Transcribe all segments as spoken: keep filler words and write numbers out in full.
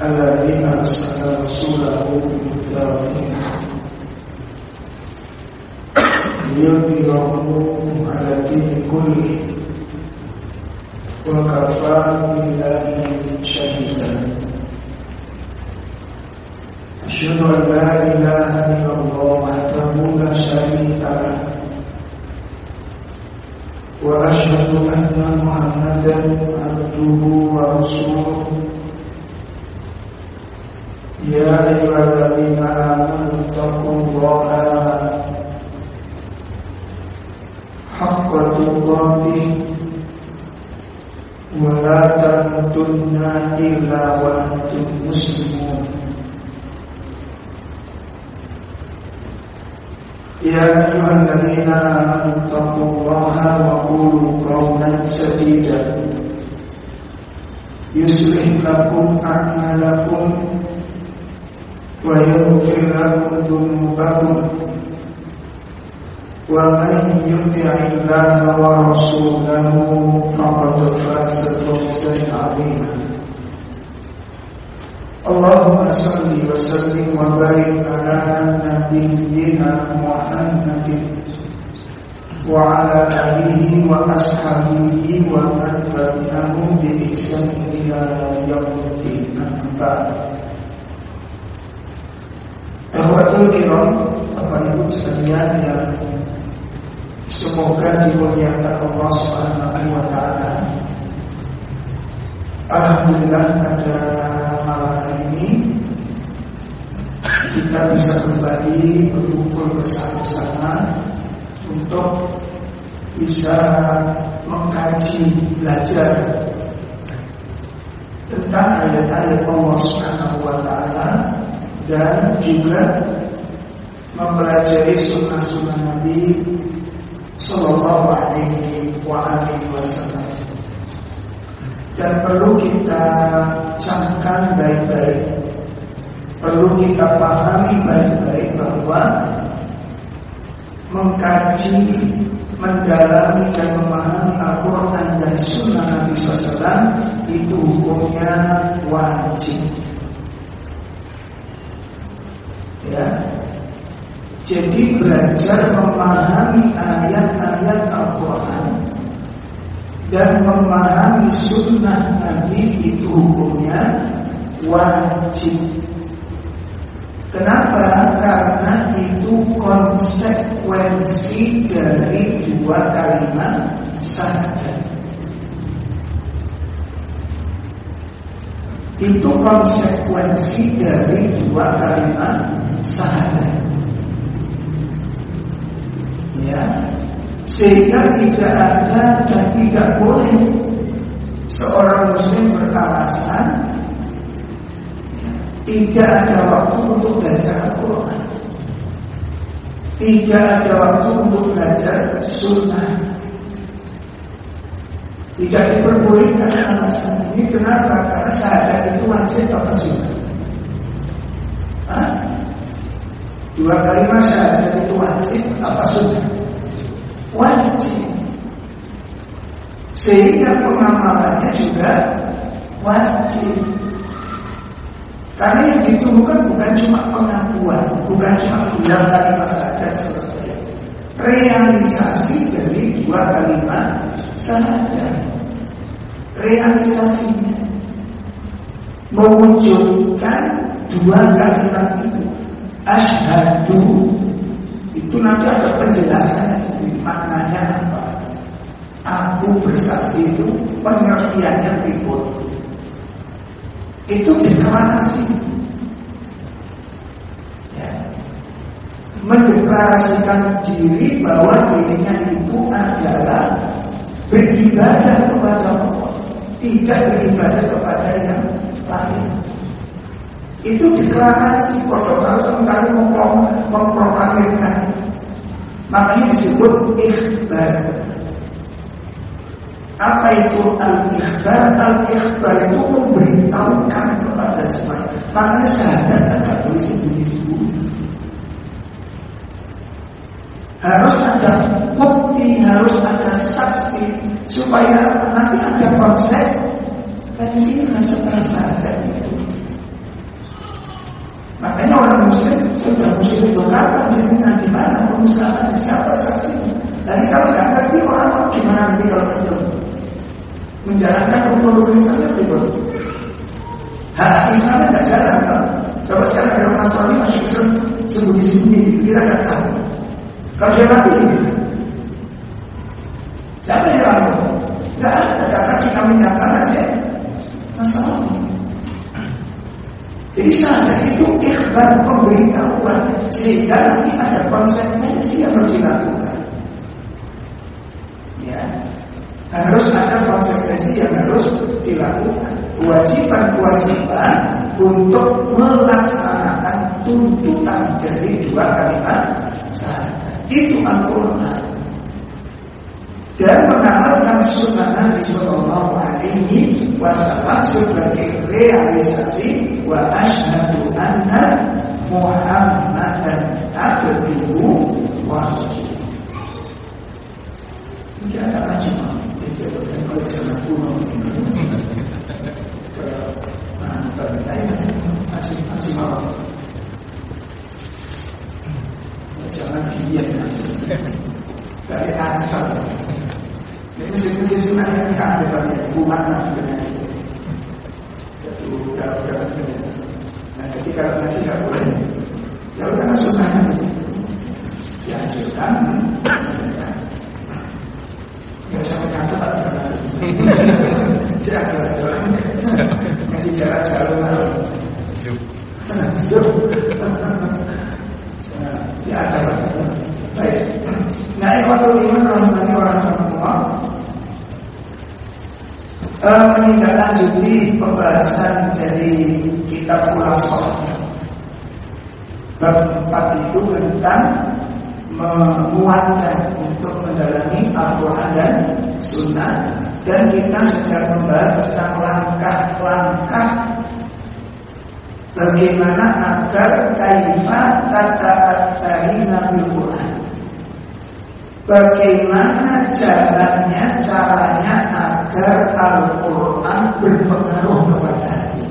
الذي أرسل رسوله بالهدى ودين الحق ليظهره على الدين كله وكفى بالله شهيدا. أشهد أن لا إله إلا الله وحده لا شريك له وأشهد أن محمدا عبده ورسوله. يا أيها الذين آمنوا اتقوا الله حق تقاته ولا تموتن إلا وأنتم مسلمون. يا أيها الذين آمنوا اتقوا الله وقولوا قولا سديدا يصلح لكم أعمالكم ويغفر لكم ذنوبكم ومن يطع الله ورسوله فقد فاز فوزا عظيما. اللهم صل وسلم وبارك على نبينا محمد وعلى آله وأصحابه ومن تبعهم بإحسان إلى يوم الدين. أما بعد. Ikhwatul kiram, Bapak Ibu sekalian yang semoga dimuliakan Allah Subhanahu wa taala. Alhamdulillah pada malam hari ini kita bisa kembali berkumpul bersama-sama untuk bisa mengkaji, belajar tentang ayat-ayat Allah Subhanahu wa taala dan juga mempelajari sunnah-sunnah Nabi Sallallahu Alaihi Wasallam. Dan perlu kita camkan baik-baik, perlu kita pahami baik-baik bahwa mengkaji, mendalami dan memahami Al-Quran dan Sunnah Nabi shallallahu alaihi wasallam itu hukumnya wajib. Ya, jadi belajar memahami ayat-ayat Al-Quran dan memahami sunnah Nabi itu hukumnya wajib. Kenapa? Karena itu konsekuensi dari dua kalimat syahadat. Itu konsekuensi dari dua kalimat syahadat. Ya, sehingga tidak ada dan tidak boleh seorang muslim beralasan tidak ada waktu untuk belajar Al-Quran, tidak ada waktu untuk belajar sunnah. Tidak diperbolehkan alasan ini. Kenapa? Karena syahadat itu wajib apa sunnah? Hah? Dua kalimat syahadat itu wajib apa sunnah? Wajib. Sehingga pengamalannya juga wajib. Karena yang ditubuhkan bukan cuma pengakuan, bukan cuma bilang kalimat syahadat selesai. Realisasi dari dua kalimat syahadat, realisasinya mewujudkan dua kalimat itu. Asyhadu itu nanti ada penjelasannya sendiri, maknanya apa. Aku bersaksi itu pengertiannya berikut. Itu deklarasi, ya, mendeklarasikan diri bahwa dirinya itu adalah beribadah kepada Allah, tidak beribadah kepada yang lain. Itu deklarasi, kalau kali memproklamirkan, makanya disebut ikhbar. Apa itu al-ikhbar? Al-ikhbar itu memberitahukan kepada semuanya. Makanya syahadat tidak boleh sembunyi-sembunyi. Harus ada bukti, harus ada saksi, supaya nanti ada konsep konsekuensi setelah syahadat itu. sudah muslim itu kapan jaminan di mana pemusnahan siapa saksinya? Dan kalau nggak ngerti orang gimana nanti kalau itu menjalankan rukun-rukun Islamnya betul. Hak Islamnya nggak jalan kan? Coba sekarang kalau Nasrani masih Islam sembunyi-sembunyi, kita nggak tahu. Kalau dia mati, siapa yang lalu? Nggak ada, karena kita menyatakan aja masalah. Jadi saja itu ikhbar pemberitahuan sehingga nanti ada konsekuensi yang harus dilakukan. Ya, harus ada konsekuensi yang harus dilakukan. Kewajiban-kewajiban untuk melaksanakan tuntutan dari dua kalimat syahadat. Itu Al-Quran. Dan mengamalkan sunnah Nabi Sallallahu Alaihi Wasallam sebagai realisasi wa asyhadu anna Muhammadan abduhu wa rasuluh. Tidak ada cuma dijadikan oleh cara kuno ini. Kalau lain masih masih malam. Jangan biar dari asal. Jadi masjid-masjid sunnah yang kan depannya bukan sebenarnya. Jadi udah udah. Nah, ketika ngaji nggak boleh. Ya karena sunnahnya dianjurkan. Nggak usah mengatur apa. Jaga, ngaji jalan-jalan malam. Zup. Ya ada. Baik. Nah, ikhwatul iman rahimani wa rahimakumullah. Eh, menindaklanjuti pembahasan dari kitab Khulasath. Bab empat itu tentang menguatkan untuk mendalami Al-Quran dan Sunnah, dan kita sedang membahas tentang langkah-langkah bagaimana agar kaifa tata'attarina bil Quran. Bagaimana jalannya, caranya agar Al-Quran berpengaruh kepada hati.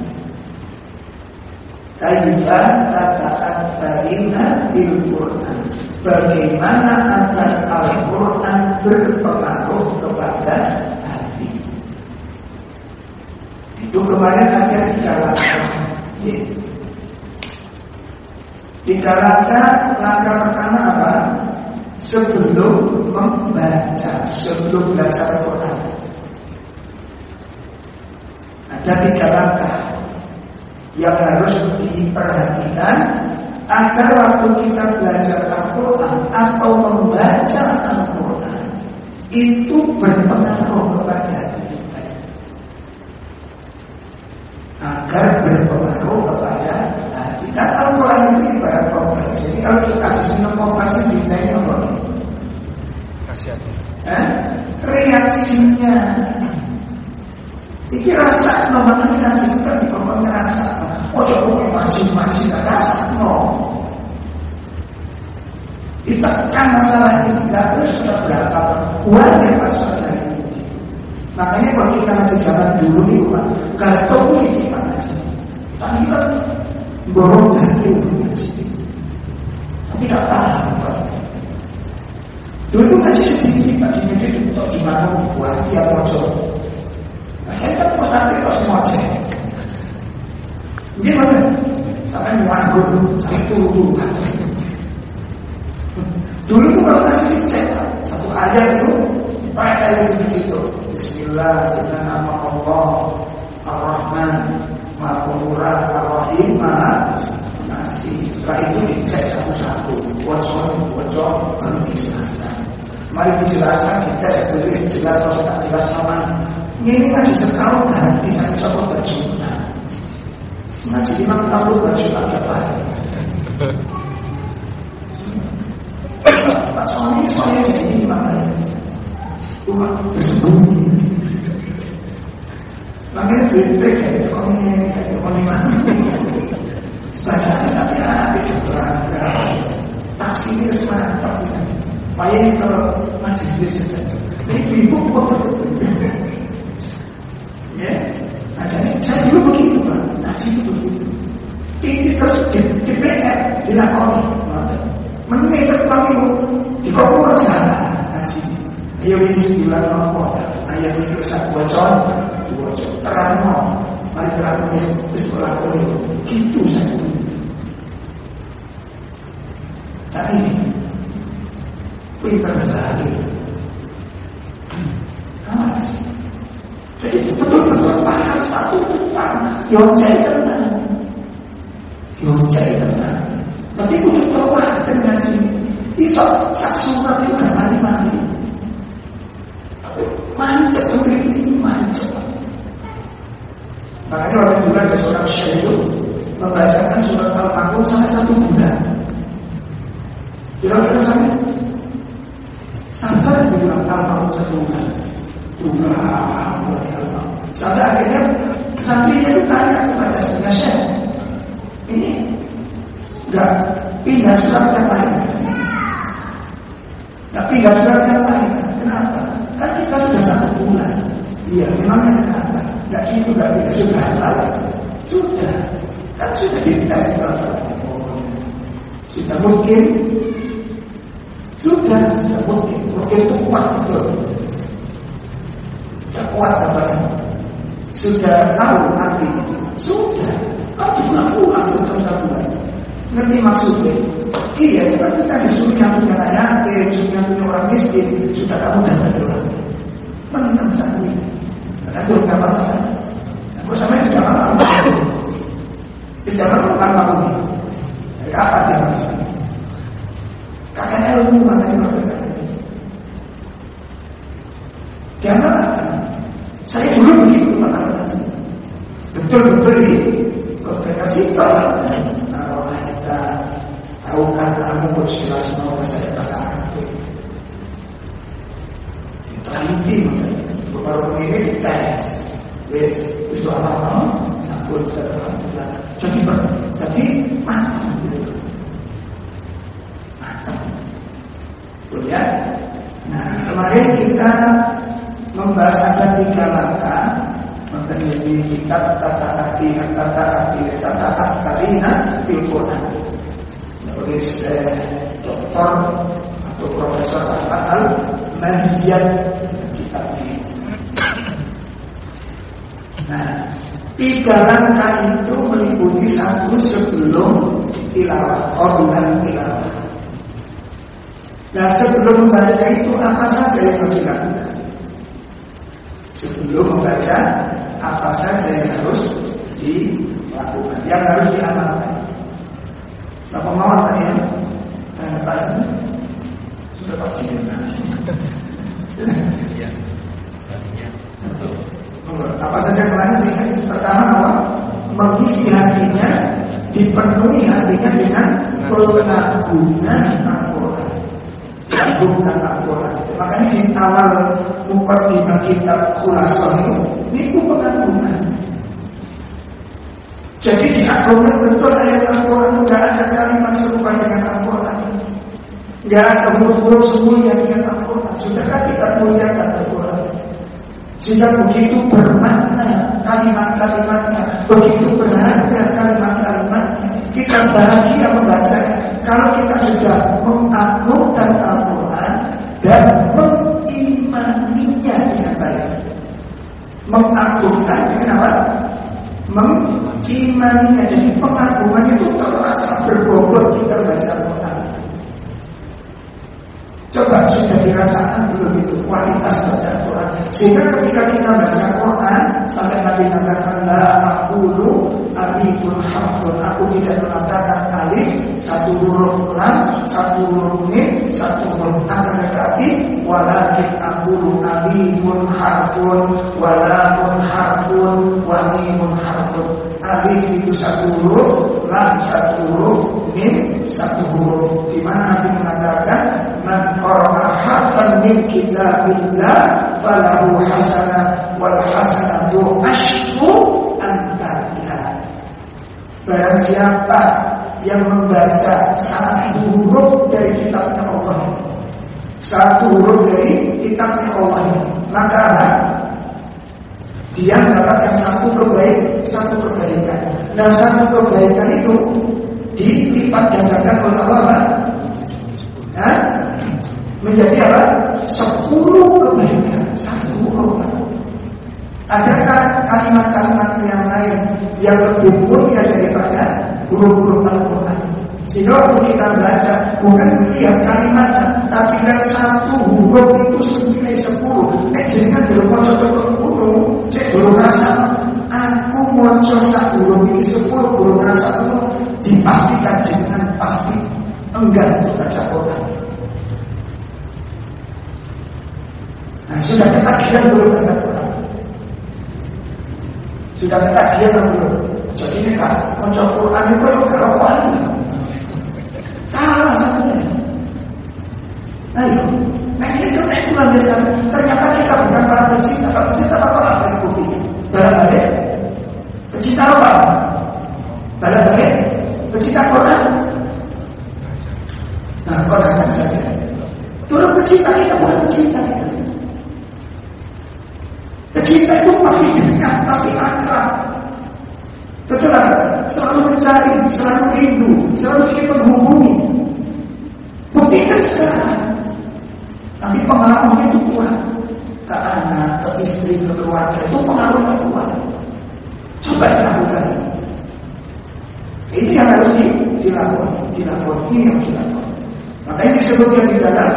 Kaifa tata'attarina bil Quran. Bagaimana agar Al-Quran berpengaruh kepada hati. Itu kemarin ada tiga langkah. Tiga langkah. Langkah pertama apa? Sebelum membaca, sebelum belajar Al-Quran, ada tiga langkah yang harus diperhatikan agar waktu kita belajar Al-Quran atau membaca Al-Quran itu berpengaruh kepada hati kita, agar berpengaruh kepada hati. Karena Al-Quran itu ibarat obat. Jadi kalau kita habis minum obat itu ditanya apa? Eh? Reaksinya. Ini rasa, namanya nasi kita di bawah rasa. Oh, coba maji-maji gak rasa, no. Ditekan masalah ini, gak terus sudah berapa wajar masalah ini. Makanya kalau kita ngaji zaman dulu nih, gak tahu ini kita ngaji. Tapi kita borong hati untuk ngaji. Tapi gak paham. Dulu itu ngaji sedikit, ngajinya itu untuk gimana buat dia pojok. Nah, saya kan mau nanti kalau semua cek. Gimana? Sampai nganggur, sampai turun. Dulu itu kalau ngaji dicek satu ayat itu pakai di situ. Bismillah, dengan nama Allah Ar-Rahman, Maha Pemurah, Ar-Rahim, Maha Pengasih. Setelah itu dicek satu-satu, bocor, bocor, baru dijelaskan. Mari dijelaskan, kita sebelum jelas, kalau tak jelas nama. Ini ngaji sekali dan bisa coba baju. Ngaji lima tahun baju ada apa? Pak suami soalnya jadi gimana? Cuma bersembunyi. Makanya bebek kayak ini kayak ini mana? Bacaan sampai habis berangkat. Taksi ini harus mantap. Bayangin kalau majelis ini bingung banget. Ya, ngaji saya dulu begitu Pak. Ngaji itu begitu. Ini terus di D P R dilakoni. Menit kami di kau jalan ngaji. Ayo ini sebulan apa? Ayo ini usah bocor, bocor terang mau. Mari terang di sekolah ini. Itu saja. Tapi pintar lagi. Awas. Jadi betul-betul paham satu paham. Yang saya tenang, yang saya tenang. Tapi untuk keluar dengan sini, iso saksurat itu gak mari-mari. Mancep begini ini mancep. Makanya orang juga ada seorang syekh itu membacakan surat Al-Ma'un sampai satu bulan. Kira-kira sampai sampai dibilang Al-Ma'un satu bulan. Tuhan, sampai akhirnya santrinya itu tanya kepada saya, ini enggak pindah surat yang lain, enggak pindah surat yang lain. Kenapa? Kan kita sudah satu bulan. Iya, memangnya kenapa? Enggak itu enggak pindah sudah halal. Sudah, kan sudah dites sudah mungkin, sudah sudah mungkin, mungkin itu kuat betul. Sudah kuat apa? Sudah tahu nanti, sudah. Tapi nggak pulang setelah satu bulan. Ngerti maksudnya? Iya, kan kita disuruh yang punya anak yatim, disuruh yang punya orang miskin. Sudah kamu dapat orang. Menang satu ini. Kata guru kapan apa? Aku sama yang sudah malam. Sudah malam kan malam ini. Kapan dia malam? Kakaknya ilmu makanya berbeda. Jangan kata, saya dulu begitu mengatakan betul-betul di komunikasi kalau kita tahu kan kamu bersuara semua saya pasangan itu inti baru ini dites wes itu apa sambut alhamdulillah jadi tapi matang gitu matang betul ya. Nah kemarin kita membahas ada tiga langkah mengenai kitab tata hati, tata hati, tata hati fil Quran. Oleh eh, Doktor atau Profesor Ahmad Al-Maziyad kitab ini. Nah, tiga langkah itu meliputi satu sebelum tilawah, organ tilawah. Nah, sebelum membaca itu apa saja yang harus dilakukan? Sebelum membaca apa saja yang harus dilakukan, yang harus diamalkan. Bapak mawar tadi ya, eh, Pak sudah Pak Cina. Apa saja kemarin sehingga pertama apa? Mengisi hatinya, dipenuhi hatinya dengan pengagungan Al-Quran. Pengagungan Al-Quran. Makanya di awal mukadimah kitab Khulasah itu, itu pengagungan. Jadi diagungkan betul ayat Al-Quran. Tidak ada kalimat serupa dengan Al-Quran. Tidak ada huruf-huruf semuanya dengan Al-Quran. Sudahkah kita muliakan Al-Quran? Sehingga begitu bermakna kalimat-kalimatnya, begitu berharga kalimat-kalimatnya, kita bahagia membacanya. Kalau kita sudah mengagungkan Al-Quran dan mengimaninya dengan baik. Mengagungkan dengan apa? Mengimaninya. Jadi pengagungan itu terasa berbobot kita baca Al-Quran. Coba sudah dirasakan belum itu kualitas baca Al-Quran. Sehingga ketika kita baca Al-Quran sampai Nabi katakan la aqulu alifun harfun, aku tidak mengatakan alif satu huruf lam, satu huruf mim, satu huruf akan tetapi walakin aqulu alifun harfun, walamun harfun, wa mimun harfun. Alif itu satu huruf, lam satu huruf, mim satu huruf. Di mana Nabi mengatakan man qara'a harfan min kitabillah falahu hasanah wal hasanatu asyru amsalha. Barang siapa yang membaca satu huruf dari kitabnya Allah, satu huruf dari kitabnya Allah, maka dia mendapatkan satu kebaikan, satu kebaikan. Dan satu kebaikan itu dilipat gandakan oleh Allah, ya? Menjadi apa? Sepuluh kebaikan. Satu Allah. Adakah kalimat-kalimat yang lain yang lebih mulia daripada huruf-huruf Al-Quran? Sehingga waktu kita baca bukan melihat kalimatnya, tapi kan satu huruf itu senilai sepuluh. Eh jangan dulu moco sepuluh, cek dulu rasa. Aku moco satu huruf ini sepuluh, dulu rasa itu dipastikan dengan pasti enggan untuk baca Quran. Nah sudah ketagihan belum baca Quran? Sudah ketagihan belum? Jadi ini kan moco Quran itu kalau kawan. Salah satunya. Ayo, nah ini contoh luar biasa. Ternyata kita bukan para pecinta, kalau kita apa-apa yang buktinya. Balik-balik, pecinta apa? Balik-balik, pecinta Quran. Nah, kau katakan saja. Turun pecinta kita, bukan pecinta kita. Pecinta itu pasti dekat, pasti akrab. Setelah selalu mencari, selalu rindu, selalu ingin menghubungi. Buktikan sekarang. Tapi pengaruhnya itu kuat. Ke anak, ke istri, ke keluarga, itu pengaruhnya kuat. Coba dilakukan. Ini yang harus dilakukan. Dilakukan, ini yang dilakukan. Makanya disebutkan di dalam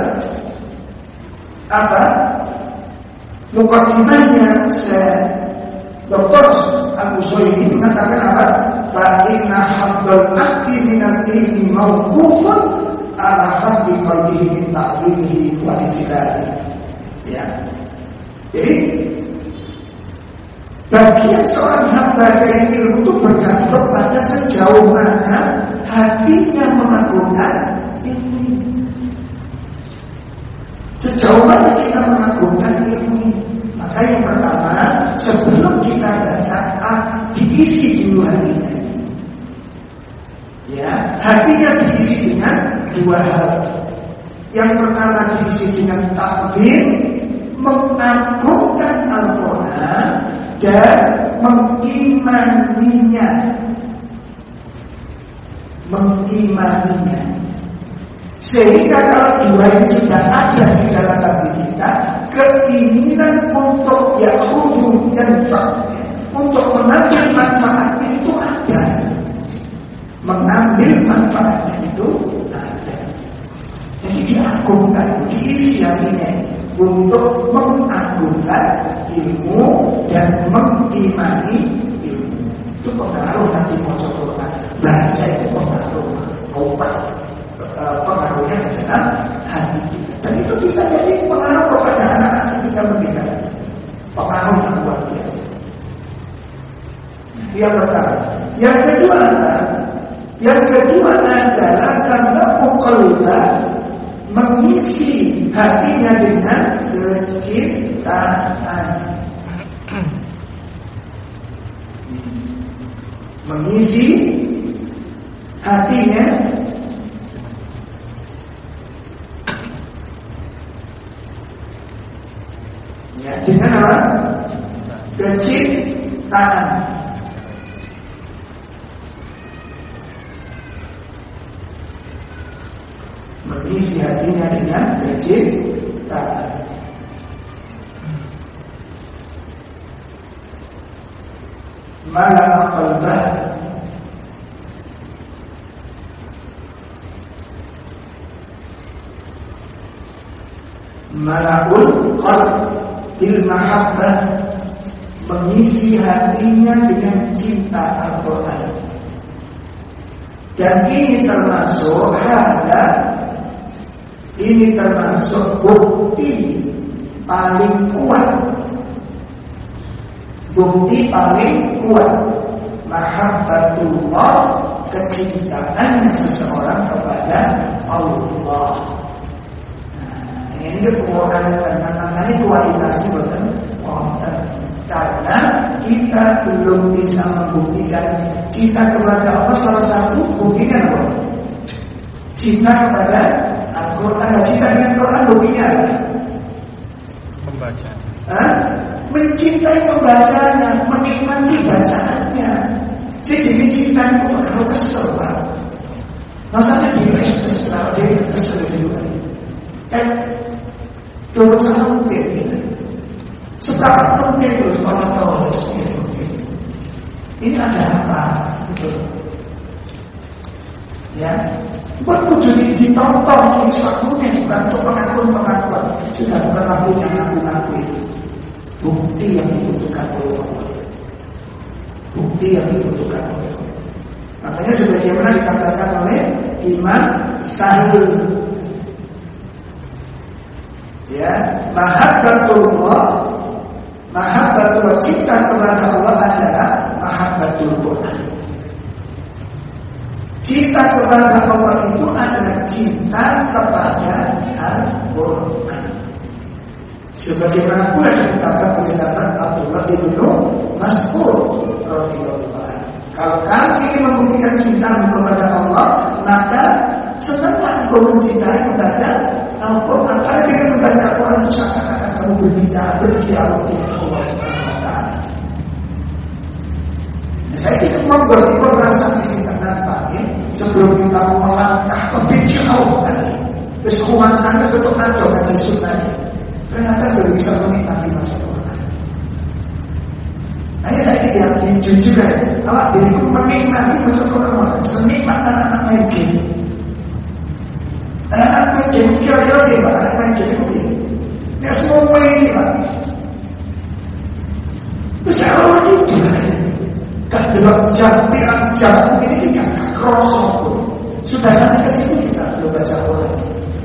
apa? Mukaddimahnya saya Doktor Abu Suhaimi mengatakan apa? Fa inna haddal abdi minal ilmi mawqufun ala haddi qalbihi min ta'zimihi wa ijlalihi. Ya. Jadi bagian seorang hamba dari ilmu itu bergantung pada sejauh mana hatinya mengagungkan ilmu. Sejauh mana kita mengagungkan ilmu. Maka yang pertama, sebelum kita baca, ah, diisi dulu hatinya. Ya, hatinya diisi dengan dua hal. Yang pertama diisi dengan takbir, mengagungkan Al-Quran dan mengimaninya, mengimaninya. Sehingga kalau dua ini sudah ada di dalam hati kita, keinginan untuk yahudu dan untuk mengambil manfaatnya itu ada. Mengambil manfaatnya itu ada. Jadi diagungkan, diisi hatinya untuk mengagungkan ilmu dan mengimani ilmu. Itu pengaruh nanti maca Quran. Baca itu pengaruh, obat. Pengaruhnya ke dalam hati kita. Dan itu bisa jadi pengaruh kepada anak-anak ketika mendidik. Pengaruh yang luar biasa. Yang pertama. Yang kedua adalah Yang kedua adalah karena qalba mengisi hatinya dengan kecintaan. Mengisi hatinya ya, dengan apa? Kecintaan. Mengisi hatinya dengan kecintaan. Malah qalbah malakul qalb bil mahabbah, mengisi hatinya dengan cinta Al-Quran. Dan ini termasuk hala, ini termasuk bukti paling kuat, bukti paling kuat mahabbatullah, kecintaan seseorang kepada Allah. Nah, ini kekuatan dan maknanya kualitasnya bukan wonten. Karena kita belum bisa membuktikan cinta kepada Allah. Salah satu buktinya apa? Cinta kepada Al-Quran. Cinta dengan Quran buktinya apa? Membaca. Hah? Mencintai pembacanya, menikmati bacaannya. Jadi kesel Pak. Masalahnya dia kesel, dia kesel juga. Kan turun sama mungkin gitu. Seberapa mungkin terus orang tahu ini ada apa? Gitu. Ya, buat kudu ditonton ini suatunya bukan untuk pengakuan-pengakuan, sudah bukan aku yang ngaku-ngaku itu. Bukti yang dibutuhkan oleh Allah. Bukti yang dibutuhkan oleh Allah. Makanya sebagaimana dikatakan oleh Imam Sahil, ya, mahabbatullah, mahabbatullah, cinta kepada Allah adalah mahabbatul Quran. Cinta kepada Allah itu adalah cinta kepada Al-Quran. Sebagaimana pula dikatakan oleh sahabat Abdullah bin Mas'ud radhiyallahu anhu. Kalau kamu ingin membuktikan cintamu kepada Allah, maka senanglah engkau mencintai membaca Al-Quran. Karena dengan membaca Al-Quran itu seakan-akan kamu berbicara, berdialog dengan Allah Subhanahu wa taala. Saya bisa membuat perasaan di sini tanpa ya, sebelum kita melangkah lebih jauh tadi. Terus hukuman sana tetap nanti ngaji sunnah. Ternyata tidak bisa menikmati baca Quran. Nah, saya tidak jujur ya. Kalau diriku menikmati baca Quran, senikmat anak-anak main game. Anak-anak main game kira-kira dia pak, anak main game itu dia. Dia semua ini pak. Terus orang itu kan dalam jam, jam ini kita kerosok. Sudah sampai ke situ kita belum baca Quran.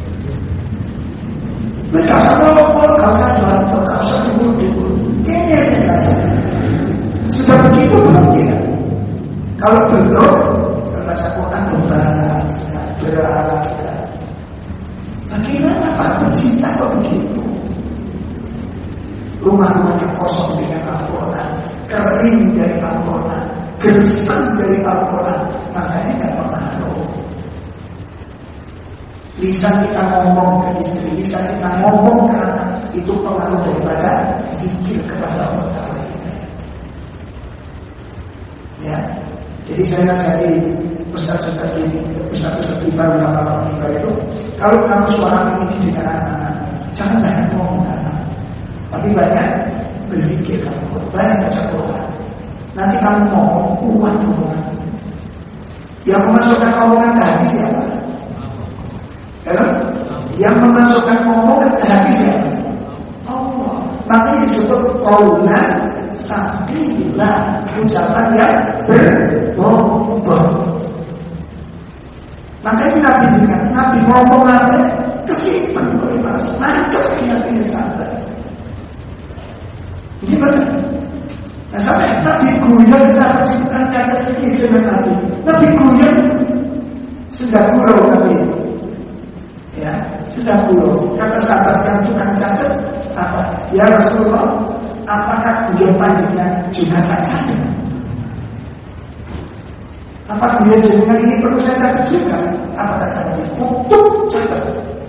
Gak usah ngomong, gak usah jual, gak usah diburu-buru. Kayaknya saya baca. Sudah begitu belum ya? Kalau belum, terbaca Quran berat, berat. Bagaimana Pak pencinta kok begitu? Rumah-rumahnya kosong dengan Al-Quran, kering dari Al-Quran, gersang dari Al-Quran, makanya gak pernah tahu. Lisan kita ngomong ke istri, lisan kita ngomong ke anak, itu pengaruh daripada zikir kepada Allah Ta'ala. Ya, jadi saya nasihati ustaz-ustaz ini, ustaz-ustaz di baru lama kita itu, kalau kamu suara ini dengan anak-anak, jangan banyak ngomong ke anak, tapi banyak berzikir kamu, banyak baca Quran. Nanti kamu ngomong kuat omongan. Yang memasukkan omongan ke hati siapa? Ya, yang memasukkan omongan ke hati siapa? Allah. Makanya disebut qaulan sabila, ucapan yang berbobot. Makanya Nabi dengan Nabi ngomong apa? Kesimpan oleh manusia, macam yang ini sahabat. Gimana? Nah sampai Nabi guyon sahabat simpan kata ini dengan Nabi. Nabi guyon sudah kurau Nabi. Ya, sudah kurau. Kata sahabat yang tukang catat apa? Ya Rasulullah, apakah guyon panjangnya juga tak catat? Apa guyon jenengan ini perlu saya catat juga? Apa kata Nabi? Untuk catat.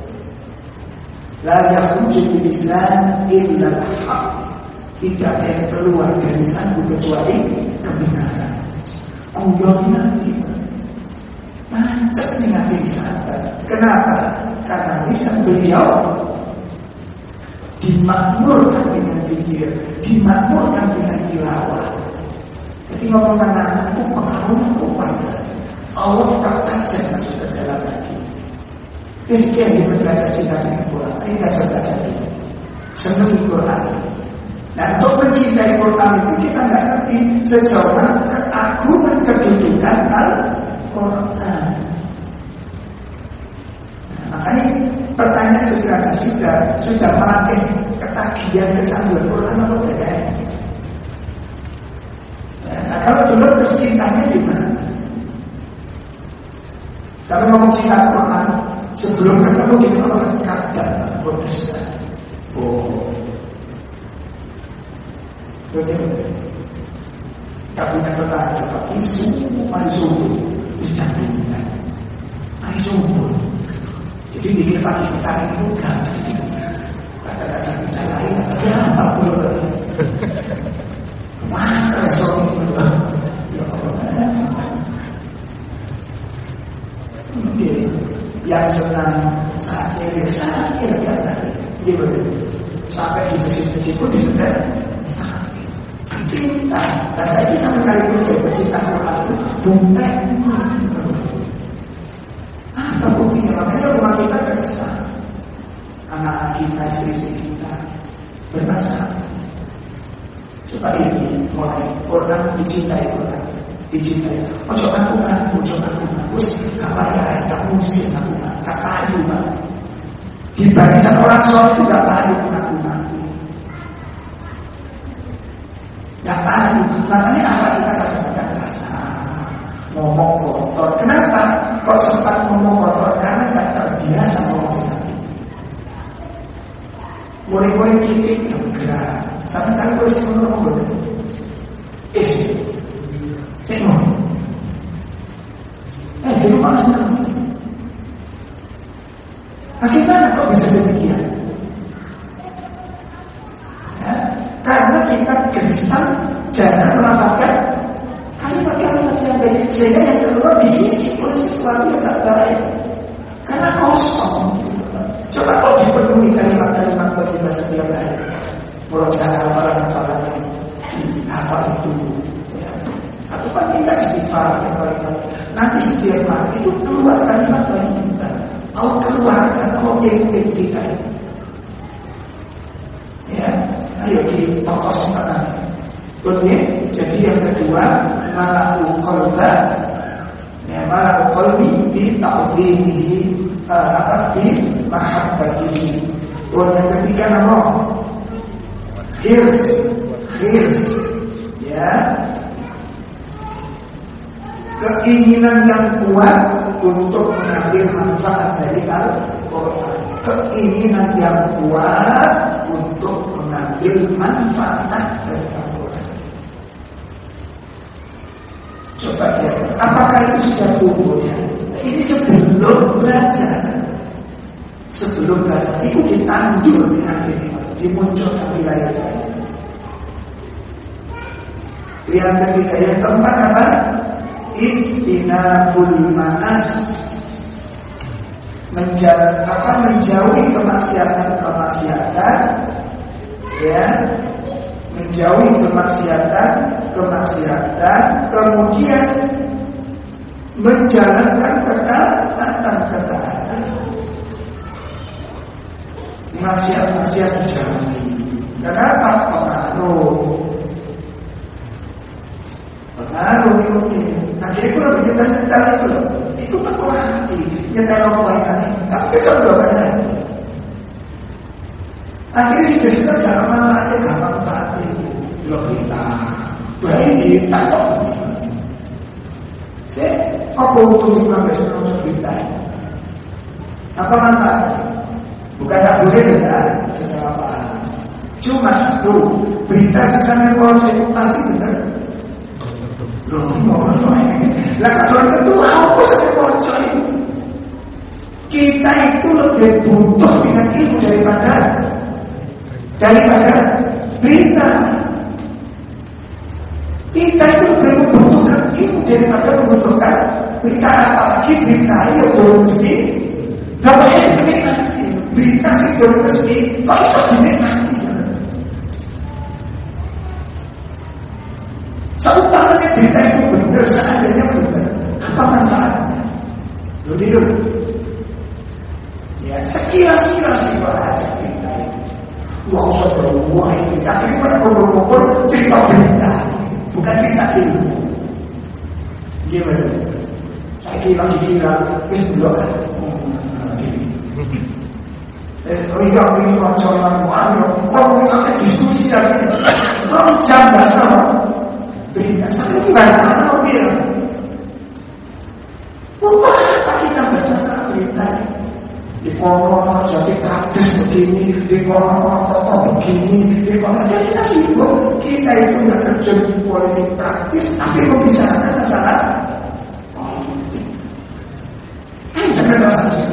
La yakhruju bil Islam illa al-haq. Tidak ada yang keluar dari satu kecuali kebenaran. Guyon nanti macet nih hati sahabat. Kenapa? Karena lisan beliau dimakmurkan dengan zikir, dimakmurkan dengan tilawah. Jadi ngomong anak itu pengaruhnya kuat. Allah tak tajam masuk ke dalam hati. Sekian yang berbaca cinta dengan Quran, ayo baca-baca dulu, senang Quran. Nah, untuk mencintai Quran itu kita nggak ngerti sejauh mana keagungan kedudukan Al-Quran. Nah, makanya pertanyaan segera sudah sudah melatih ketagihan kecanduan Quran atau tidak? Nah, kalau belum terus cintanya gimana? Kalau mau cinta Quran sebelum ketemu dengan orang kadang Protestan. Oh. Bagaimana? Tak punya tetangga, Pak. Isu, isu, tidak punya. Isu, jadi dikira pagi kita itu kan, kata-kata kita lain, ada apa pula? Mana resor itu? Ya Allah. yang senang sakit, ya sakit ya tadi, gitu. Sampai di masjid-masjid pun disebut sakit. Cinta, rasa ini sama kali pun saya cinta Quran itu buntek. Apa buktinya? Makanya rumah kita tersesat, anak kita, istri kita bermasalah. Coba ini mulai orang dicintai orang, dicintai. Ojo aku kan, ojo aku kan. Us kapaya, tak musik aku kan, tak payu kan. Di barisan orang soleh itu tak payu aku kan. Tak payu. Makanya akhlak kita kadang-kadang kasar, ngomong kotor. Kenapa? Kok sempat ngomong kotor? Karena tak terbiasa ngomong sekali. Mulai-mulai titik enggak. Sampai kali gue sih ngomong betul. Eh sih, saya ngomong. Eh di rumah senang. Bagaimana kok bisa demikian? Ya, karena kita gersang jangan melafalkan kalimat-kalimat yang baik, sehingga yang keluar diisi oleh sesuatu yang tak baik. Karena kosong. Coba kalau dipenuhi kalimat-kalimat beribadah setiap hari. Berusaha orang hafalannya hafal itu, ya. Atau kan minta istighfar yang paling baik. Nanti setiap hari itu keluar kalimat paling indah. Mau keluarkan objek kita. Ya, ayo di tokoh sekarang. Oke, jadi yang kedua malaku qalba, ya malaku qalbi bi ta'dhimihi apa bi mahabbatihi. Oh, yang ketiga nama Hirs, hirs, ya, keinginan yang kuat untuk mengambil manfaat dari Al-Quran, keinginan yang kuat untuk mengambil manfaat dari Al-Quran. Coba ya, apakah itu sudah tumbuh ya? Ini sebelum belajar, sebelum belajar itu ditandur dengan ini. Dimunculkan wilayah. Yang ketiga, yang keempat apa? Ijtinabul manas, menjauh, apa menjauhi kemaksiatan-kemaksiatan, ya, menjauhi kemaksiatan-kemaksiatan, kemudian menjalankan ketaatan-ketaatan. Maksiat-maksiat dijauhi. Kenapa? Pengaruh. Pengaruh itu. Akhirnya itu lebih nyetel-nyetel itu. Itu tekuk hati. Nyetel kebaikan ini. Tapi kita udah banyak. Akhirnya sudah-sudah jangan mana aja gampang hati. Belum kita. Baik, tak kok. Saya kok untuk lima belas menit berita. Apa manfaatnya? Bukan tak boleh ya, secara apa? Cuma satu berita sesama orang itu pasti benar. Loh, loh, loh. Lah kalau itu apa sampai bocor itu? Kita itu lebih butuh dengan ilmu daripada daripada berita. Kita itu lebih membutuhkan ilmu daripada membutuhkan berita, apalagi berita itu belum mesti. Gak boleh dinikmati. Berita sih belum mesti. Kok bisa dinikmati? Seumpamanya berita itu benar, seandainya benar, apa manfaatnya? Begitu. Ya, sekilas-kilas itu aja berita itu. Wah, saudara, wah ini tak terima ngobrol-ngobrol cerita berita, bukan cerita ilmu. Gimana? Saya kira kira itu belum. Oh iya, ini macam mana? Kalau kita diskusi lagi, kalau janda sama berita, saya nggak tahu dia. Untuk apa kita bersalah berita? Di konon jadi kades begini, di konon kotor begini, di konon jadi kita sibuk. Kita itu nggak terjun di politik praktis, tapi membicarakan masalah politik. Kan jangan masalah.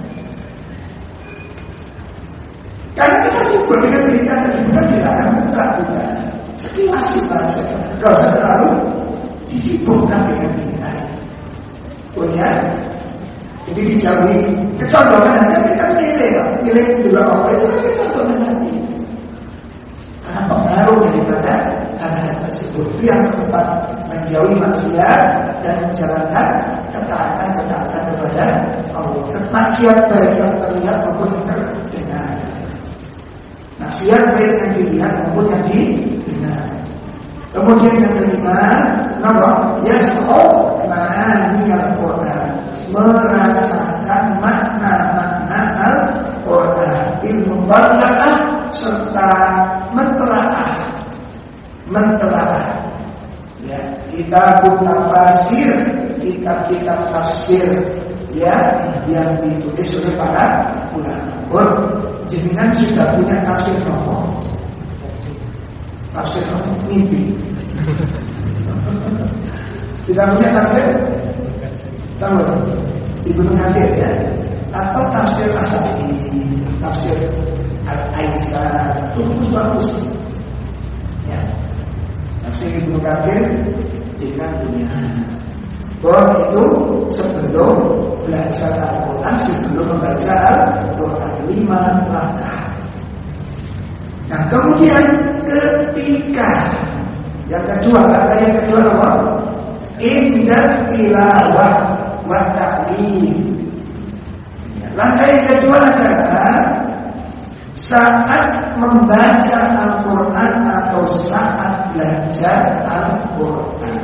Karena kita sibuk dengan berita tadi bukan dilarang mutlak bukan. Sekilas kita saja. Kalau saya terlalu disibukkan dengan berita. Punya Jadi dijauhi. Kecondongan hati kita pilih, pilih juga Allah itu kan kecondongan hati. Karena pengaruh daripada hal-hal tersebut itu yang keempat, menjauhi maksiat dan menjalankan ketaatan-ketaatan kepada Allah. Maksiat baik yang terlihat maupun yang terdengar. Maksiat baik yang dilihat maupun yang didengar. Kemudian yang kelima, nama yas'au ma'ani al-Quran, merasakan makna-makna Al-Quran, ilmu balagah serta mentelaah, mentelaah. Ya, kitab tafsir, kitab-kitab tafsir, ya, yang ditulis oleh para ulama. Pun jenengan sudah punya tafsir nopo? Tafsir nopo? Mimpi. Sudah punya tafsir? Sama Ibnu Katsir ya, atau tafsir As-Sa'di, tafsir Al-Aisar, itu bagus. Ya, tafsir Ibnu Katsir dengan punya. Bahwa itu sebelum belajar Al-Quran, sebelum membaca Al-Quran, lima langkah. Nah kemudian ketika yang kedua, kata yang kedua apa? Indah tilawah wa ta'lim. Langkah yang kedua adalah saat membaca Al-Quran atau saat belajar Al-Quran.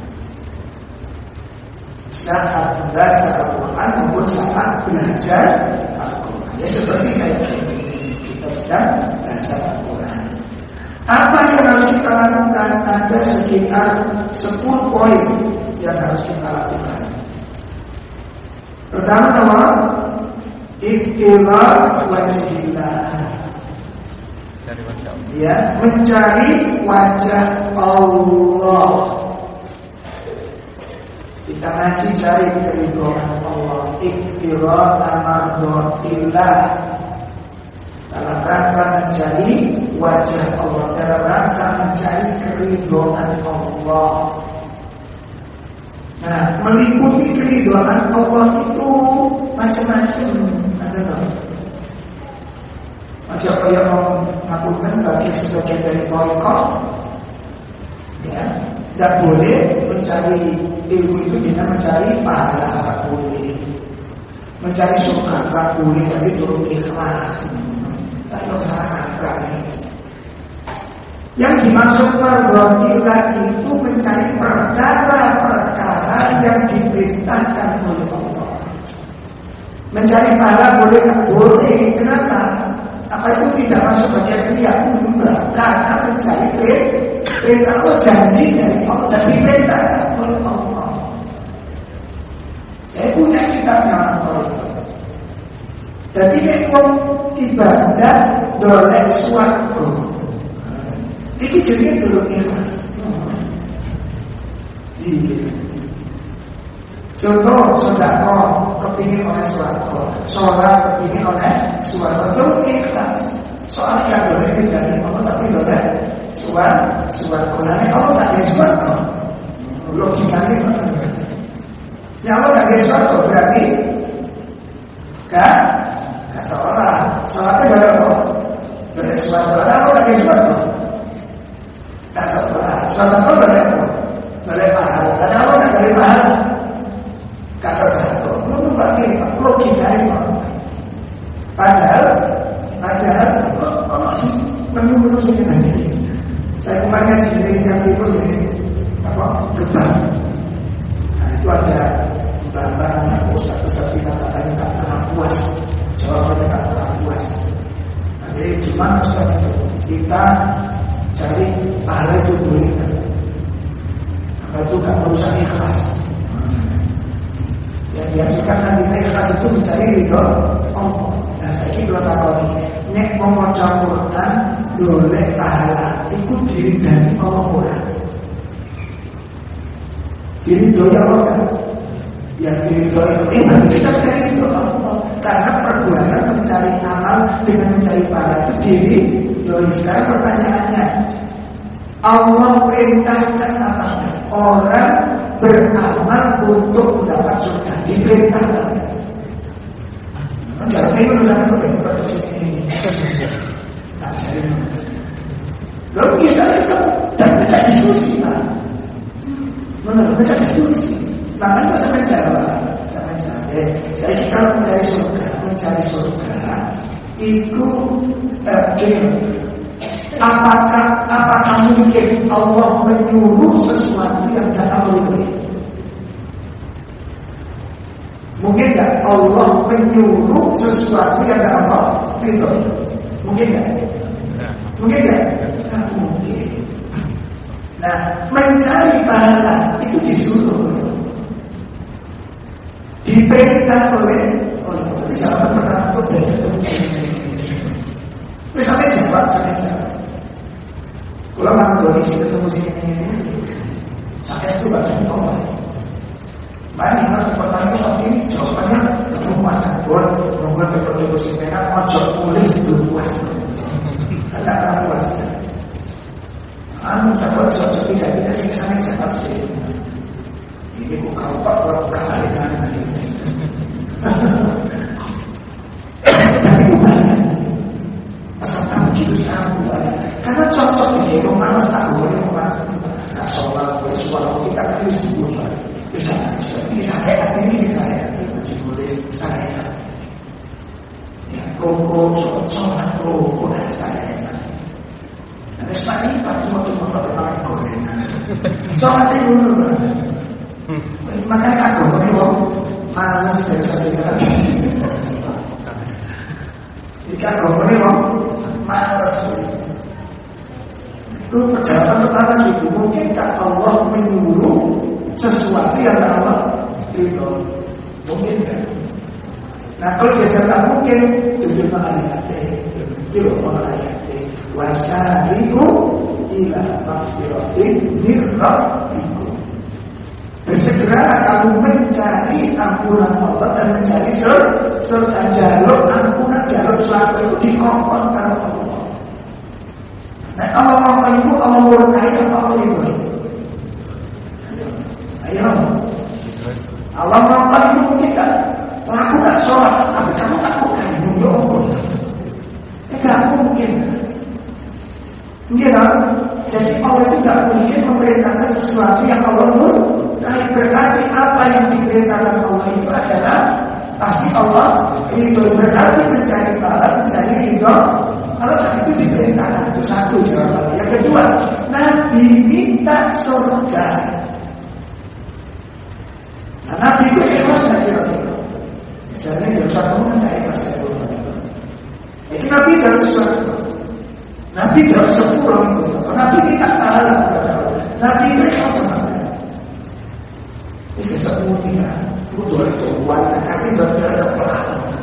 Saat membaca Al-Quran maupun saat belajar Al-Quran. Ya seperti kayak kita sedang belajar Al-Quran. Apa yang harus kita lakukan? Ada sekitar sepuluh poin yang harus kita lakukan. Pertama nama Iqtirar wajhillah, ya, mencari wajah Allah. Kita ngaji cari keridhaan Allah. Iqtirar amardhatillah, dalam rangka mencari wajah Allah, dalam rangka mencari keridhaan Allah. Nah, meliputi keridhaan Allah itu macam-macam. Ada tak? Macam yang mengakukan bagi sebagian dari thariqah, ya, tidak boleh mencari ilmu itu dengan mencari pahala, tak boleh. Mencari surga, tak boleh, tapi turun ikhlas. Tak ada usaha berani. Yang dimaksud mardhatillah itu mencari perkara-perkara yang diperintahkan oleh Allah. Mencari pahala boleh tak boleh. Kenapa? Apa itu tidak masuk bagian dia? Enggak. Karena mencari perintah Allah, janji dari Allah dan diperintahkan oleh Allah. Saya punya kitabnya Allah. Jadi kalau ibadah dolek suatu, ini jadi dulu ikhlas. Contoh sedekah kepingin oleh suatu, sholat kepingin oleh suatu, dulu ikhlas. Soal yang boleh dari Allah tapi boleh suatu, suatu. Hanya Allah tak ada suatu. Logikanya mana? Ya Allah tak ada suatu berarti kan? Sholat, sholatnya dari apa? Dari suatu. Allah tak ada suatu. Tak sholat, sholat itu dari apa? Dari pahala. Karena Allah tak dari pahala. Kasar satu, itu bagi logika itu. Padahal, padahal, kalau sih menu-menu sini tadi, saya kemarin ngaji dari jam tiga ini apa getar. Nah itu ada bahan-bahan pusat-pusat kita katanya tak pernah puas, jawabannya tak pernah puas. Nah, jadi gimana Ustaz itu? Kita cari pahala itu boleh kan? Apa itu tak merusak ikhlas? Yang diajukan kita ikhlas itu mencari ridho Allah. Nah saya kira kalau nek mau maca Quran boleh pahala, itu diridani Allah Quran. Diridhoi Allah kan? Ya diridhoi Allah. Kita mencari ridho Allah karena perbuatan mencari amal dengan mencari pahala itu diridhoi. Sekarang pertanyaannya, Allah perintahkan apa? Orang beramal untuk mendapat surga, diperintahkan. Jangan kayak udah sampai ke produksi ini. Tak jadi. Lalu biasanya kita dan baca diskusi lah. Mana baca diskusi. Makanya sampai jawab, sampai jawab. Eh, saya kalau mencari surga, mencari surga itu eh, apakah apakah mungkin Allah menyuruh sesuatu yang tidak boleh? Mungkin tak Allah menyuruh sesuatu yang tidak Allah gitu? Mungkin tak? Mungkin tak? Tak mungkin. Nah, mencari pahala itu disuruh, diperintah oleh Allah. Jangan pernah takut dan ketemu. Misalnya jawab, saya jawab. Kalau malam sini ketemu sini ini, saya itu gak ada apa. Baik, ingat pertanyaan soal ini, jawabannya ketemu Mas Kabur, nunggu berikut kursi merah, ojok tulis belum puas. Tidak akan puas. Anu saya buat cocok tidak bisa sih sana jawab sih. Ini kok kau pak buat kalian ini. Tapi banyak. Asal tahu gitu sangat banyak. Karena cocok ini rumah mas tahu ini rumah tak sholat bersuara kita kan bisa dibuat. Bisa bisa saya ini bisa saya ini boleh saya. Ya rokok sholat rokok dan saya. Tapi sekarang ini tak cuma cuma pakai pakai goreng. Sholat itu dulu. Makanya aku ini wong mana sih dari satu negara. Jika aku ini wong mana sih? Itu perjalanan pertama itu mungkinkah Allah menyuruh sesuatu yang Allah itu mungkin kan? Nah kalau dia tak mungkin tujuh ayat itu ayat wasari'u ila maghfiratin min rabbikum. Bersegeralah kamu mencari ampunan Allah dan mencari surga, jalur ampunan, jalur selamat itu dikongkon karena Allah. Nah kalau Allah itu Allah murkai apa Allah itu? Ayo, Allah murkai itu mungkin kan? Lakukan sholat, tapi kamu tak bukan ya Allah. Tidak mungkin. Mungkin kan? Jadi Allah itu tidak mungkin memerintahkan sesuatu yang Allah murkai. Nah, berarti apa yang diperintahkan Allah itu adalah pasti Allah itu berarti mencari pahala, mencari ridho. Kalau itu diperintahkan itu satu jawabannya. Yang kedua, Nabi minta surga. Nah, Nabi itu ikhlas nggak kira-kira? Misalnya dia usah ngomong nggak ikhlas ya. Jadi Nabi jangan surga. Nabi jangan sepuluh itu. Nabi minta pahala. Nabi itu ikhlas sama. Ini semuanya butuh tuan, tapi berbeda pelan.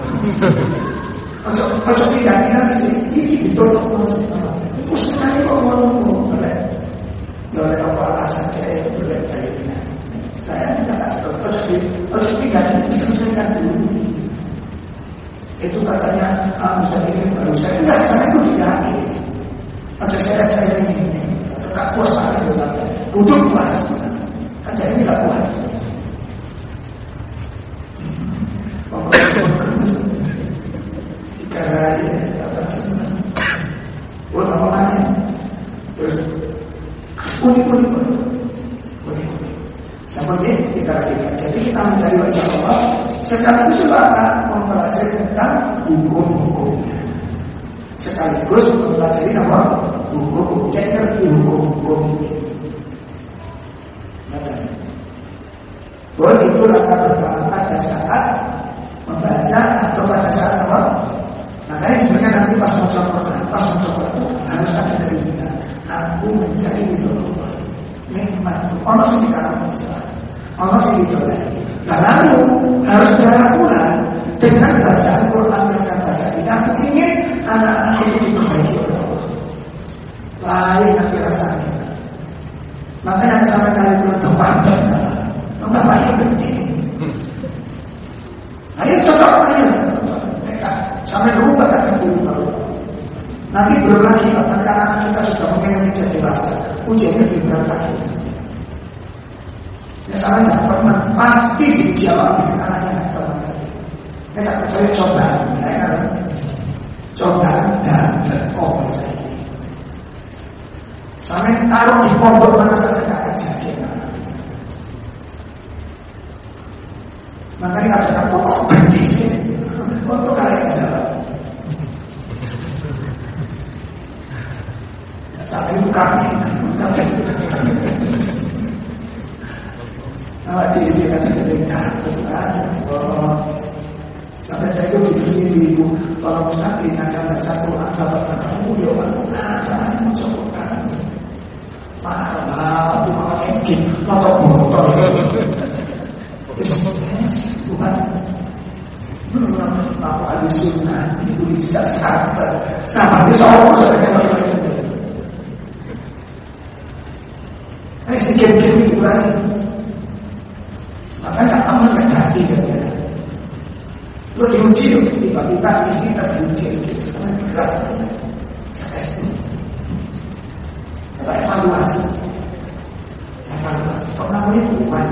Kalau kalau tidak nasi, ini ditutup masuk. Ustaz kok mau ngomong boleh? Boleh apa alasan saya boleh tadi? Saya tidak tahu. Kalau kalau tidak diselesaikan dulu. Itu katanya, ah Ustaz ini baru saya enggak, saya itu tidak. Macam saya saya ini, tak puas lagi Ustaz. Butuh puas. Kan saya tidak puas. Karena dia apa sebenarnya? Oh, apa mana? Terus unik unik unik unik. Seperti kita lakukan. Jadi kita mencari wajah Allah. Sekaligus juga akan mempelajari tentang hukum-hukumnya. Sekaligus mempelajari apa? Hukum. Jadi hukum-hukum ini. Boleh itu akan berkata pada saat membaca atau pada saat apa? Makanya sebenarnya nanti pas mau coba, pas mau coba harus ada dari kita. Aku mencari itu Allah. Nikmat. Allah sih kita bisa. Allah sih itu lagi. Nah lalu harus dilakukan dengan bacaan Quran yang saya baca ini. Aku ingin anak-anak itu diperbaiki oleh Allah. Lain nanti rasanya. Makanya sampai kali bulan depan, tempat yang penting. Ayo coba ayo. Sampai berubah kata dulu baru. Nanti belum lagi karena kita sudah mungkin jadi dewasa. Ujiannya lebih berat lagi. Ya saya tidak pernah pasti dijawab dengan anaknya teman. Saya tak percaya coba, saya kan coba dan terkobol saya. Sampai taruh di pondok mana saja tak terjadi. Makanya ada pokok berhenti sini untuk kalian jalan. Sampai itu kami, kami. Awak dia kata kita oh, sampai saya itu di sini dulu. Kalau Ustaz ini akan baca Quran, dapat kamu dia orang ada mencoba. Parah, itu malah mungkin motor motor. Tuhan, aku ada sunnah itu dijejak sekarang. Sama dia soal saya sedikit-sedikit itu kan. Makanya aman dan hati saja. Lo diuji, tiba-tiba istri terdiuji, sangat berat. Sampai sepuluh. Coba evaluasi, evaluasi. Kok namanya bukan?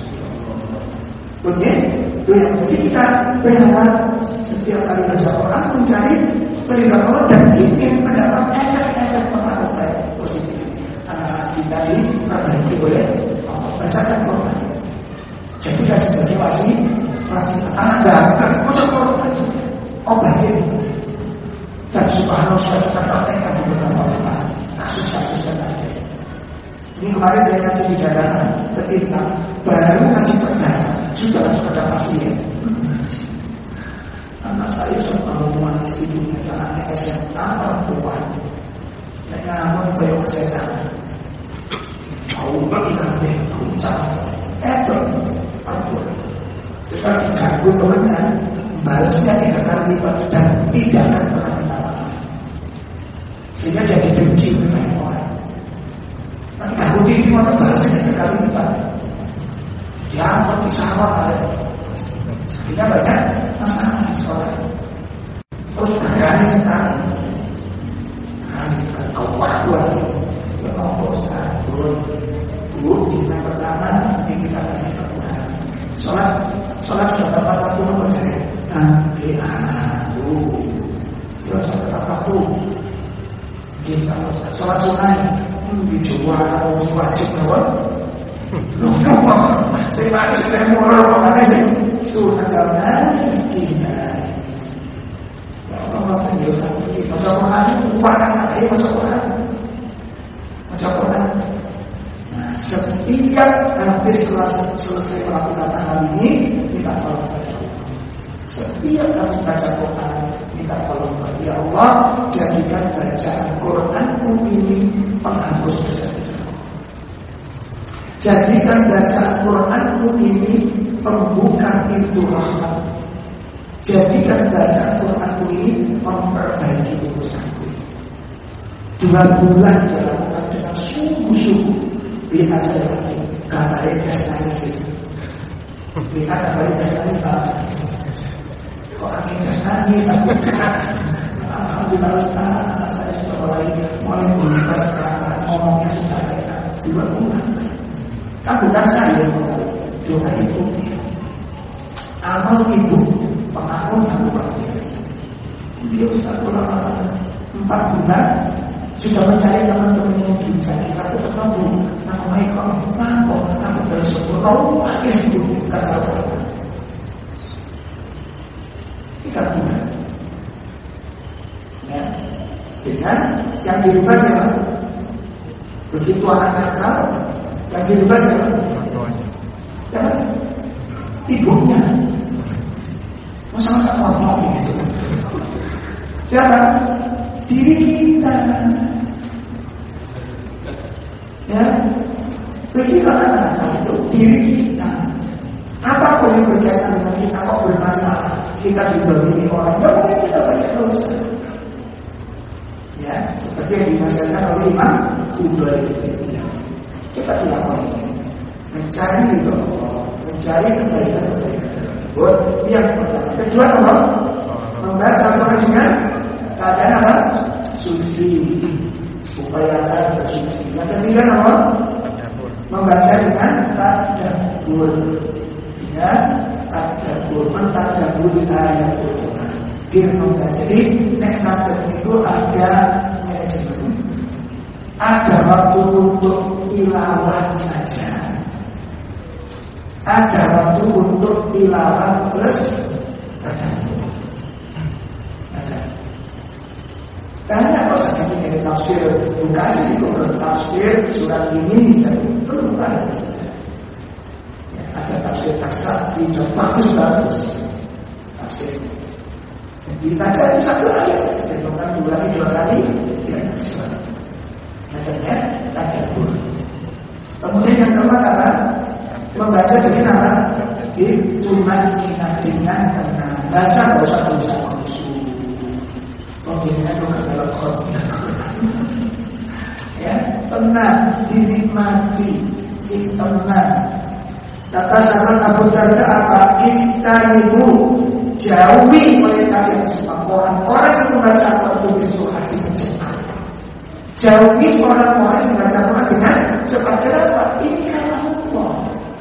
Oke, itu yang jadi kita berharap setiap kali baca Quran mencari perintah Allah dan ingin mendapat efek-efek pengaruh baik positif. Anak kita diperbaiki oleh Allah. Bacakan Quran. Jadikan sebagai wasi, wasi tetangga, bukan kocok Quran. Obat ini. Dan subhanallah sudah kita praktekkan di beberapa tempat. Kasus-kasus yang ada. Ini kemarin saya ngaji di daerah ketika baru ngaji perdana sudah langsung ada pasien. Anak saya sudah menangis ibunya karena S M A perempuan. Dan ngamun bayar kesehatan. Tahu bagaimana dia puncak. Itu perempuan. Kita diganggu temannya, balasnya tidak akan lipat dan tidak akan pernah minta maaf. Sehingga jadi benci dengan orang. Tapi ganggu diri mana balasnya tidak akan lipat. Ya, seperti sahabat ada. Kita banyak masalah di sekolah. Terus berani sekali. Nah, kau kuat-kuat. Ya, mau Ustaz, Bu. Bu, di yang pertama, nanti kita tanya ke Tuhan. Sholat, sholat sudah tepat waktu nomor dari nanti aku. Ya, sholat tepat waktu. Kita sholat sunai. Dijual, wajib kawan. Loh, saya wajib yang murah makanya sudah dalam kita. Ya Allah, penjelasan ini macam mana? Bukan air macam mana? Macam mana? Nah, setiap habis selesai melakukan hal ini, kita tolong kepada Allah. Setiap habis baca Quran, kita tolong kepada Ya Allah, jadikan bacaan Quranku ini penghapus dosa-dosa. Jadikan bacaan Quranku ini pembuka pintu rahmat. Jadikan bacaan Quranku ini memperbaiki urusanku. Dua bulan dilakukan dengan sungguh-sungguh. Lihat saya lagi, kabarnya nangis itu. Lihat kabarnya nangis banget. Kok akhirnya nangis? Alhamdulillah Ustaz, anak saya sudah mulai mulai berubah sekarang. Ngomongnya sudah ada dua bulan. Kan bukan saya yang mengatakan doa ibu dia. Amal ibu pengakuan yang luar biasa. Dia Ustaz ulama empat bulan sudah mencari teman-teman yang bisa kita ketemu. Nama mereka apa? Nama tersebut tahu apa itu kata orang. Tiga bulan. Ya, dengan yang dirubah siapa? Begitu anak nakal. Yang dirubah siapa? Siapa? Ibunya. Masa tak mau gitu. Siapa? Diri kita. Ya, begitu anak itu diri kita. Apapun yang berkaitan dengan kita kok bermasalah, kita didolimi orang, ya mungkin kita banyak dosa. Ya, seperti yang dinasihatkan oleh Imam Ghazali. Kita dilakukan ini, mencari itu, mencari kebaikan-kebaikan tersebut. Yang pertama, kedua apa? Membahas Al-Quran dengan keadaan apa? Suci, upayakan bersuci. Yang ketiga apa? Membaca dengan tadabbur. Ya, tadabbur, mentadabburi ayat Al-Quran. Dia membaca. Jadi next chapter itu ada manajemen, ada waktu untuk tilawah saja, ada waktu untuk tilawah plus tadabbur. Karena kalau saya dari tafsir, buka aja di Google tafsir surat ini, saya perlu buka ya, ada tafsir As-Sa'di dan bagus-bagus tafsir. Dibaca itu satu ayat, bukan dua ini dua kali, ya surat. Adanya tadabbur. Kemudian yang keempat apa? Membaca dengan apa? Ituman minat dengan tenang. Baca nggak usah berusaha khusyuk. Pembinaan itu adalah khotbah. Ya, tenang, dinikmati, tenang. Kata sahabat Abu Darda apa? Istanibu, jauhi oleh kalian semua orang-orang yang membaca Al-Quran dengan surah dengan cepat. Jauhi orang-orang yang membaca Al-Quran dengan cepat. Kenapa? Ini karena Allah.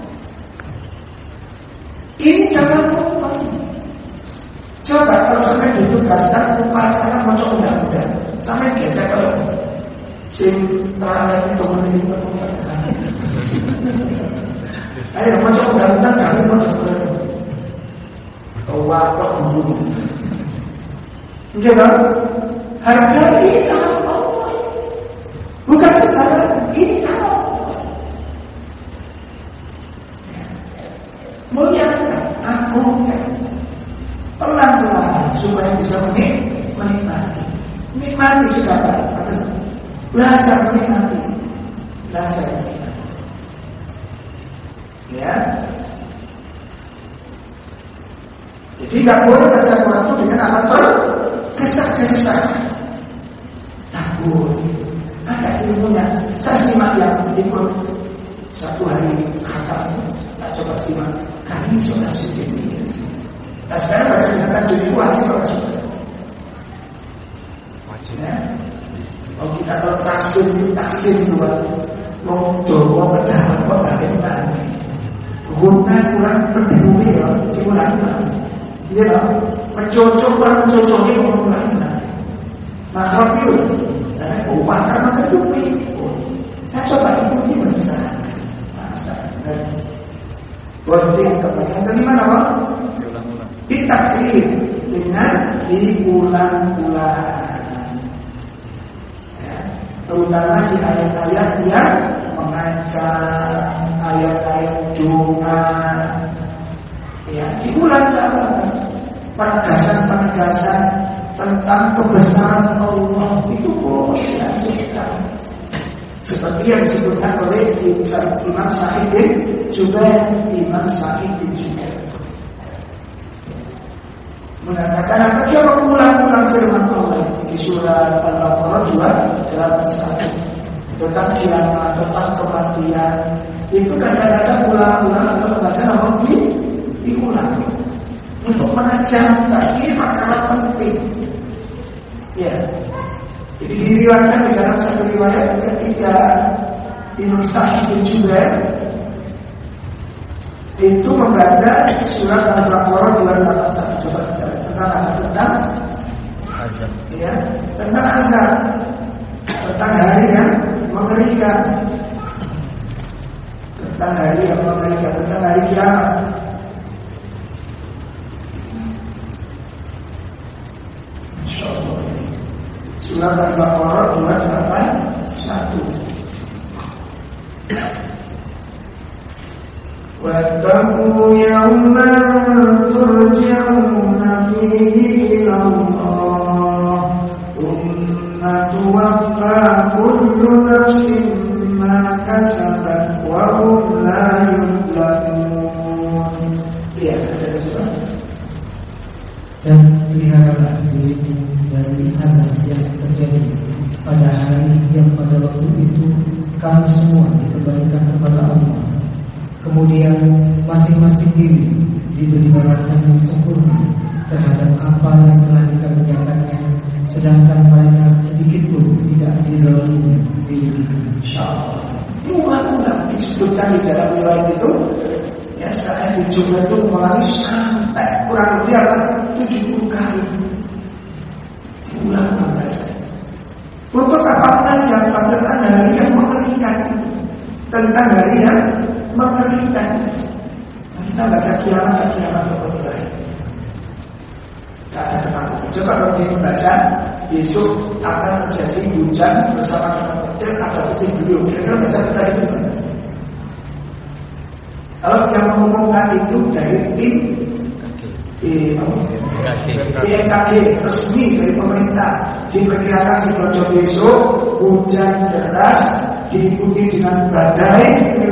Ini karena Allah. Coba kalau sampai duduk dasar upacara mau undang-undang, sampai biasa kalau sing terakhir itu meneliti undang-undang. Ayo mau undang-undang kami mau undang-undang. Kewakok dulu. Jadi hargai Allah, bukan sekarang ini Allah. Muliakan, agungkan. Pelan-pelan supaya bisa menikmati. Nikmati sudah apa? Belajar menikmati. Belajar menikmati. Ya. Jadi nggak boleh baca Quran itu dengan apa tuh? Kesak-kesak. Takut. Ada ilmunya. Saya simak yang ikut satu hari kakak. Tak coba simak. Kami sudah sudah ini. Nah sekarang baca dengan tujuh wajib apa sudah? Wajib ya. Kalau kita tahu taksim taksim dua, mau doa ke dalam kok nggak enak. Guna kurang berdiri ya, diulangi mana? Dia lah, mencocok kurang mencocoknya mengulangi mana? Maka itu, dan upah karena terdupi. Saya coba ikuti menyesalkan. Penting kemudian kelima apa? Ditakrir dengan diulang-ulang, ya, terutama di ayat-ayat yang mengajar, ayat-ayat doa, ya, diulang-ulang. Penegasan-penegasan tentang kebesaran Allah itu boleh dilanjutkan. Seperti yang disebutkan oleh Imam Sa'id juga Imam Sa'id juga mengatakan apa? Dia mengulang-ulang firman Allah di surah Al-Baqarah dua delapan satu tentang kiamat, tentang kematian. Itu kadang-kadang ulang-ulang atau membaca nama di diulang untuk menajamkan. Ini makalah penting. Ya. Jadi diriwayatkan di dalam satu riwayat ketika Imam Sa'id juga itu membaca surat Al-Baqarah dua delapan satu. Coba kita tentang apa? Tentang azab. Ya, tentang azab. Tentang hari yang mengerikan. Tentang hari yang mengerikan, tentang hari kiamat. Insyaallah. Surat Al-Baqarah dua delapan satu. Wattaqu yawman turja'una fihi ila Allah thumma tuwaffa kullu nafsin ma kasabat wa hum la yuzlamun. Ya, ada surah. Dan peliharalah dirimu dari azab yang terjadi pada hari yang pada waktu itu kamu semua dikembalikan kepada Allah. Kemudian masing-masing diri diberi balasan yang sempurna terhadap apa yang telah dikerjakannya, sedangkan mereka sedikit pun tidak dizalimi diri. Insyaallah. Ulang-ulang disebutkan di dalam riwayat itu, ya saya Nabi juga itu mulai sampai kurang lebih apa tujuh puluh kali ulang membaca. Untuk apa belajar tentang hari yang mengerikan, tentang hari yang mengerikan. Kita baca kiamat dan kiamat berbeda. Tidak ada ketakutan. Coba kalau kita baca besok akan terjadi hujan bersama dengan petir atau kecil beliau. Kira-kira baca kita itu kan? Kalau yang mengumumkan itu dari tim B M K G resmi dari pemerintah, diperkirakan sidoarjo besok hujan deras diikuti dengan badai.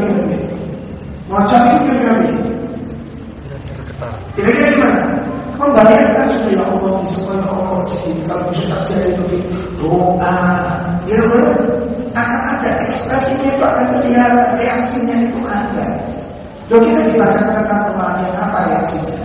Macam itu kira-kira. Kira-kira gimana? Membayangkan supaya ya Allah disebut Allah jadi kalau bisa terjadi begitu doa, ya akan ada ekspresinya itu akan terlihat, reaksinya itu ada. Lalu kita dibaca tentang kematian apa reaksinya?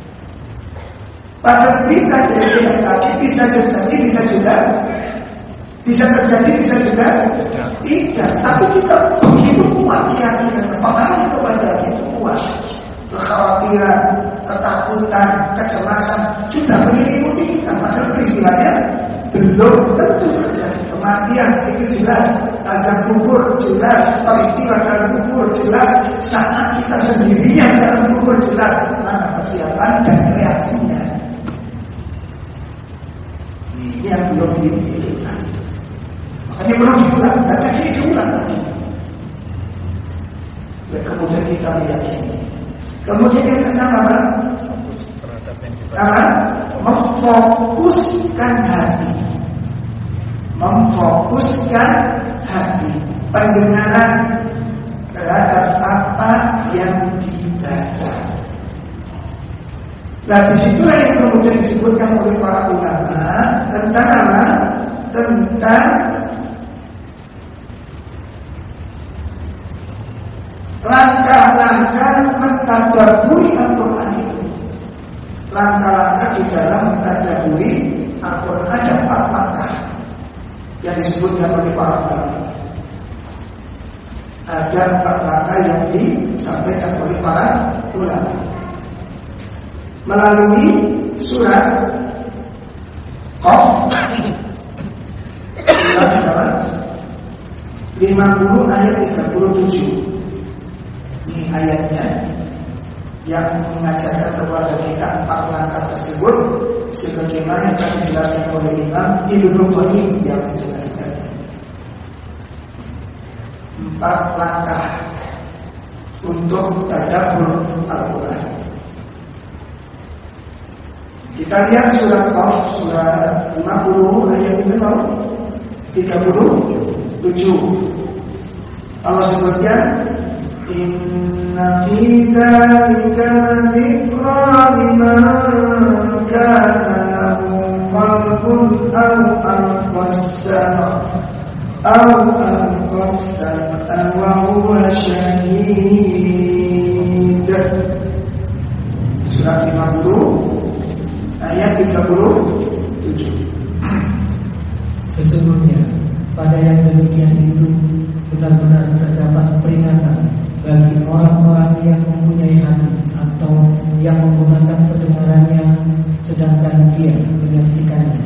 Pada berita dari kaki bisa terjadi, bisa juga bisa terjadi, bisa juga tidak. Tapi kita begitu kuat keyakinan, pengaruh kepada itu kuat. Kekhawatiran, ketakutan, kecemasan sudah menyelimuti kita. Padahal peristiwanya belum tentu terjadi. Kematian itu jelas, azab kubur jelas, peristiwa dalam kubur jelas, saat kita sendirian dalam kubur jelas. Mana persiapan dan reaksinya? Ini yang belum dipikirkan. Makanya belum diulang, baca ini diulang lagi. Kemudian kita meyakini. Kemudian yang keenam apa? Apa? Memfokuskan hati. Memfokuskan hati. Pendengaran terhadap apa yang dibaca. Nah, disitulah yang kemudian disebutkan oleh para ulama tentang apa? Tentang langkah-langkah mentadabburi Al-Quran itu. Langkah-langkah di dalam mentadabburi Al-Quran ada empat langkah yang disebutkan oleh para ulama. Ada empat langkah yang disampaikan oleh para ulama melalui surat Qaf surat lima puluh ayat tiga puluh tujuh. Ini ayatnya yang mengajarkan kepada kita empat langkah tersebut sebagaimana yang dijelaskan oleh Imam Ibnu Qayyim yang menjelaskan empat langkah untuk tadabbur Al-Quran. Kita lihat surat Qaf surat lima puluh ayat itu tiga puluh tujuh. Allah sebutkan Inna fi dzalika ladzikra liman kana lahu qalbun aw alqasama aw alqasama wa huwa syahid. Surat lima puluh ayat tiga puluh tujuh. Sesungguhnya pada yang demikian itu benar-benar terdapat peringatan bagi orang-orang yang mempunyai hati atau yang menggunakan pendengarannya sedangkan dia menyaksikannya.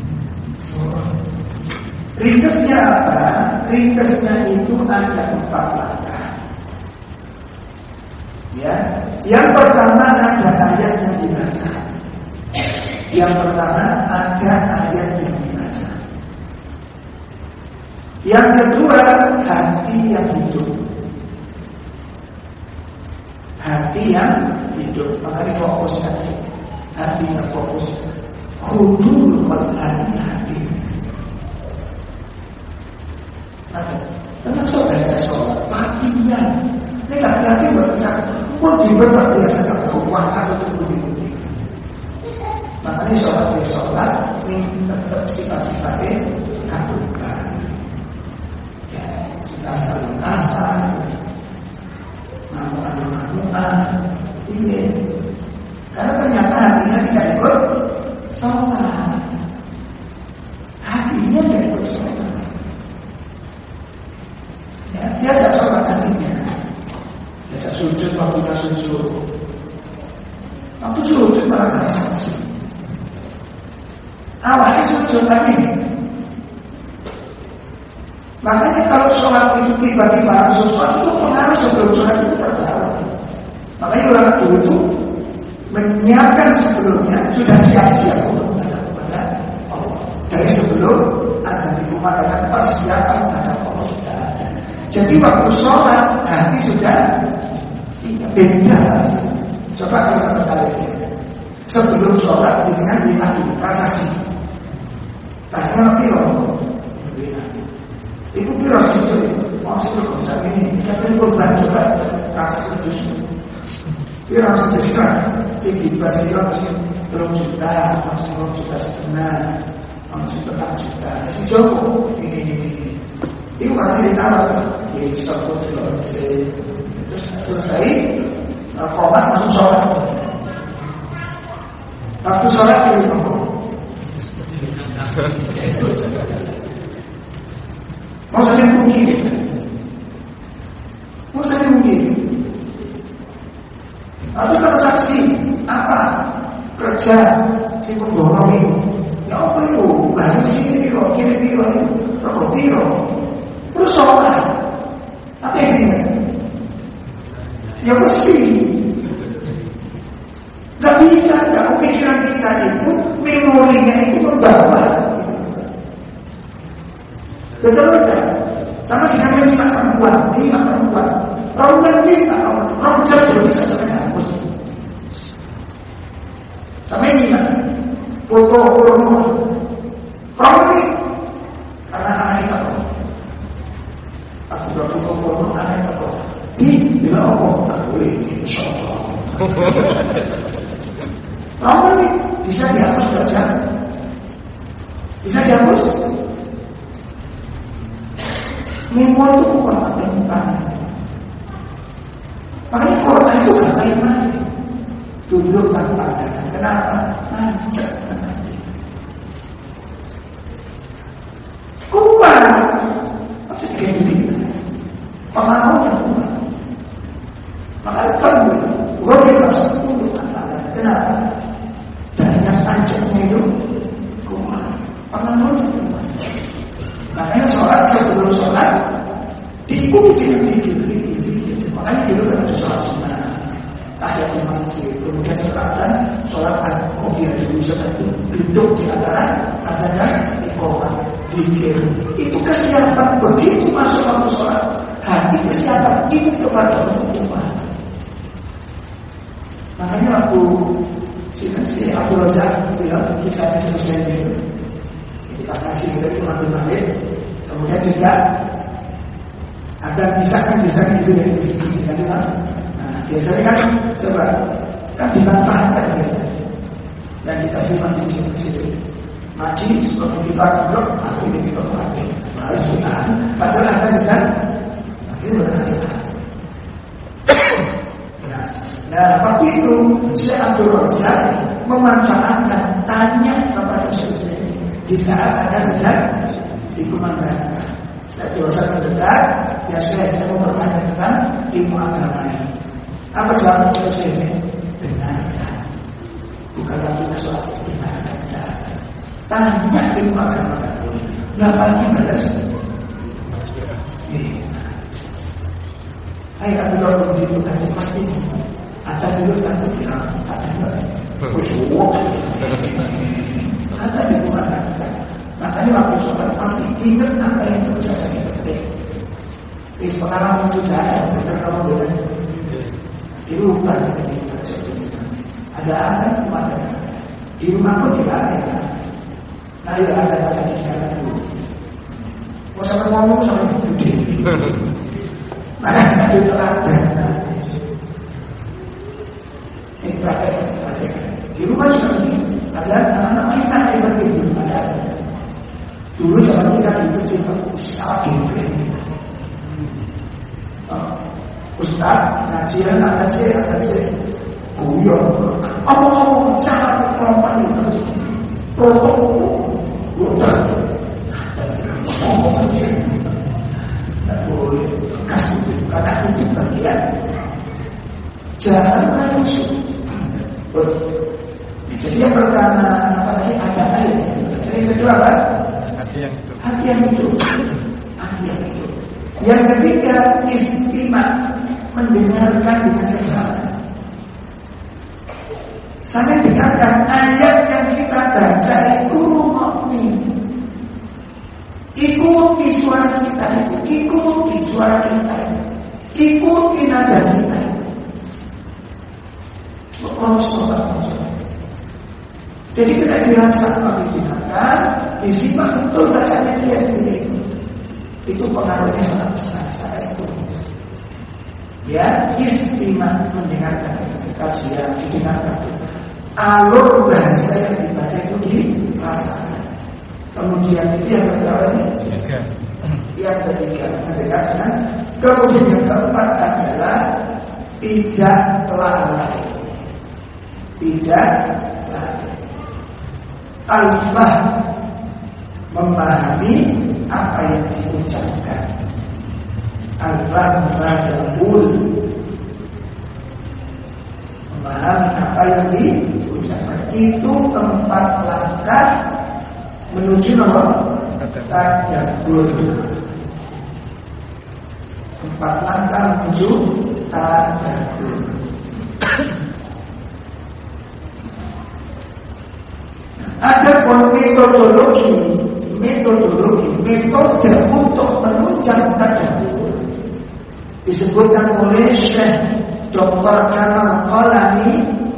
Ringkasnya apa? Ringkasnya itu ada empat langkah. Ya, yang pertama ada ayat yang dibaca. Yang pertama ada ayat yang dibaca. Yang kedua hati yang hidup. Hati yang hidup, makanya fokus hati. Hati yang fokus. Hudul qalbi hati. Ada. Karena saudara sholat hatinya. Ini nggak hati baca. Pun diberbat biasa tak berkuasa untuk budi-budi. Makanya sholat di sholat ini tetap sifat-sifatnya kabulkan. Ya, kita saling kasar. Namun-namun ini karena ternyata hatinya tidak ikut sholat. Hatinya tidak ikut sholat. Ya, dia tidak sholat hatinya. Dia tidak sujud waktu kita sujud. sujud. Waktu sujud malah transaksi. Awalnya sujud lagi. Makanya kalau sholat itu tiba-tiba langsung sholat itu pengaruh sebelum sholat itu terbawa. Makanya orang dulu itu menyiapkan sebelumnya, sudah siap-siap untuk menghadap kepada Allah. Dari sebelum ada di rumah dengan persiapan menghadap Allah sudah ada. Jadi waktu sholat hati sudah beda. Coba kalau kita cari sebelum sholat dengan lima dulu transaksi. Tanya piro, itu piro situ, maksudnya bisa ini, kita tunggu bulan coba transaksi itu. Piro situ tinggi basio masih terus juta, masih terus juta setengah, masih tetap juta. Si Joko ini ini ini, itu karena ditawar, jadi stop dulu terus selesai, komat masuk sholat. Waktu sholat itu ngomong. Mau saja mungkin, mau saja mungkin. Atau transaksi apa kerja si pemborong itu? Ya apa itu? Baru sini biro, kiri biro, rokok biro, terus sholat. Apa ini? Ya mesti. Gak bisa, gak pikiran kita itu memorinya itu membawa. Betul tidak? Sama dengan menyimak perempuan, menyimak perempuan. Perempuan bisa, perempuan jauh bisa sampai hapus. Sampai menyimak foto porno. Perempuan karena anak itu apa? Pas sudah foto porno anak itu apa? Ih, bila apa? Tak boleh, insya Allah. Perempuan ini bisa dihapus baca, bisa dihapus. Mimpi itu bukan permintaan. Makanya Quran itu gak main-main. Duduk tanpa pandangan. Kenapa? Nancet nanti. Kuat. Maksudnya kayak begini. Pengaruhnya kuat. Makanya kan gue dirasa tunduk tanpa pandangan. Kenapa? Banyak nancetnya itu kuat. Pengaruhnya kuat. Makanya sholat sebelum sholat diikuti dengan zikir-zikir. Makanya dulu kan ada sholat sunnah, tahiyat di masjid, kemudian setelah sholat al-qobiyah dulu setelah itu duduk di antara adanya iqamah, zikir. Itu kesiapan begitu masuk waktu sholat. Hati kesiapan itu kepada Tuhan. Makanya waktu si si Abdul Razak itu ya kisahnya selesai itu. Pas ngasih kita itu ngambil balik, kemudian juga ada misalkan misalkan gitu dari sini kan, nah biasanya kan coba kan dimanfaatkan biasanya, dan kita simpan di sini situ, maci kalau kita blok, aku ini kita pakai, harus kita, padahal ada sedang, akhirnya berhasil. Nah, tapi itu Syekh Abdul Razak memanfaatkan tanya kepada Syekh di saat ada sedang dikumandangkan. Saya biasa mendekat, ya saya, saya mau bertanya tentang ilmu agama ini. Apa jawaban saya ini? Benarkan. Bukan lagi sholat benarkan. Tanya ilmu agama ini. Ngapain balas? Hai Abdullah bin Abdul Aziz pasti ada dulu kan kira ada dulu. Ada di bukan ada. Makanya waktu sholat pasti ingat apa yang terjadi ketika di pengalaman sudah ada beberapa bulan di rumah kita terjadi. Ada ada ada di rumah pun tidak ada. Nah itu ada ada di dalam dulu. Mau sampai ngomong sampai gede. Mana ada teladan. Ini praktek praktek di rumah juga begini. Ada anak-anak mainan yang penting belum ada. Dulu zaman kita di kecil sangat gede. Ustaz, ngajian akan saya akan saya guyon. Apa-apa cara perempuan itu protokol udah ngomong aja. Tidak boleh kasih karena itu bagian. Jangan mana musuh. Jadi yang pertama apalagi ada air. Jadi yang kedua apa? Hati yang hidup. Hati yang hidup. Hati yang hidup. Yang ketiga istimewa, mendengarkan dengan sesama. Sampai dikatakan ayat yang kita baca itu mukmin. Ikuti suara kita, ikuti suara kita, ikuti nada kita. Jadi kita dirasa digunakan, disimak betul bacaan dia sendiri. Itu pengaruhnya sangat besar, sangat besar. Ya, istimewa mendengarkan kajian, didengarkan. Alur bahasa yang dibaca itu dirasakan. Kemudian itu yang kedua ini, yang ketiga mendengarkan. Kemudian yang keempat adalah tidak lalai, tidak lalai. Al-fahm, memahami apa yang diucapkan. Al-fahm radabul, memahami apa yang diucapkan. Itu tempat langkah menuju apa? Tadabbur. Tempat langkah menuju tadabbur. Ada pun metodologi, metodologi, metode untuk menunjang tadabbur disebutkan oleh Syekh Doktor Kamal Qalani.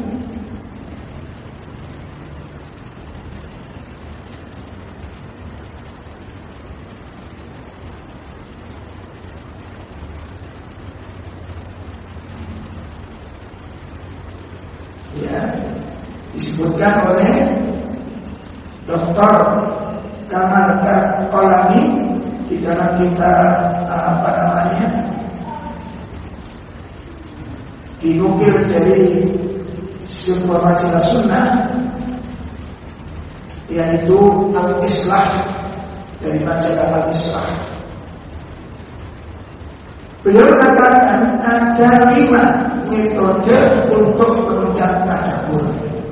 Ya, disebutkan oleh Doktor Kamal Qalani di dalam kitab apa namanya, dinukil dari sebuah majalah sunnah, yaitu Al-Islah, dari majalah Al-Islah. Beliau mengatakan ada lima metode untuk menunjang tadabbur.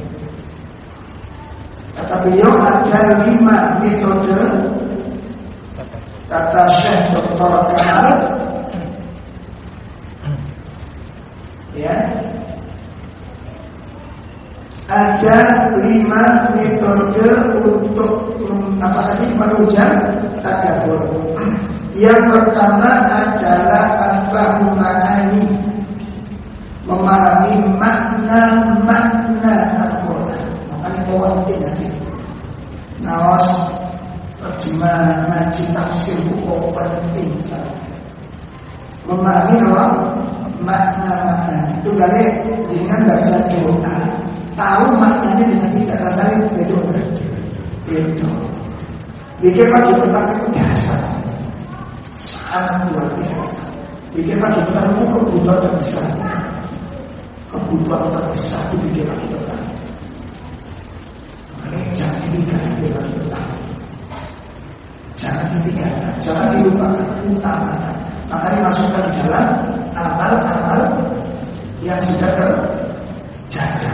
Kata beliau ada lima metode, kata Syekh Doktor Kamal, ya, ada lima metode untuk apa tadi menunjang tadabbur. Yang pertama adalah al-fahmu ma'ani, memahami makna-makna Al-Quran. Makanya penting nanti nawas terjemah ngaji tafsir buku penting. Memahami apa? Makna-makna itu kali dengan baca doa, tahu maknanya dengan tidak rasanya begitu. Begitu. Bikin pagi petang itu biasa, sangat luar biasa. Bikin pagi petang itu kebutuhan terbesar, kebutuhan terbesar itu bikin pagi petang. Makanya jangan ditinggalkan bikin pagi petang, jangan ditinggalkan, jangan dilupakan, utamakan. Makanya masukkan di dalam amal-amal yang sudah terjaga.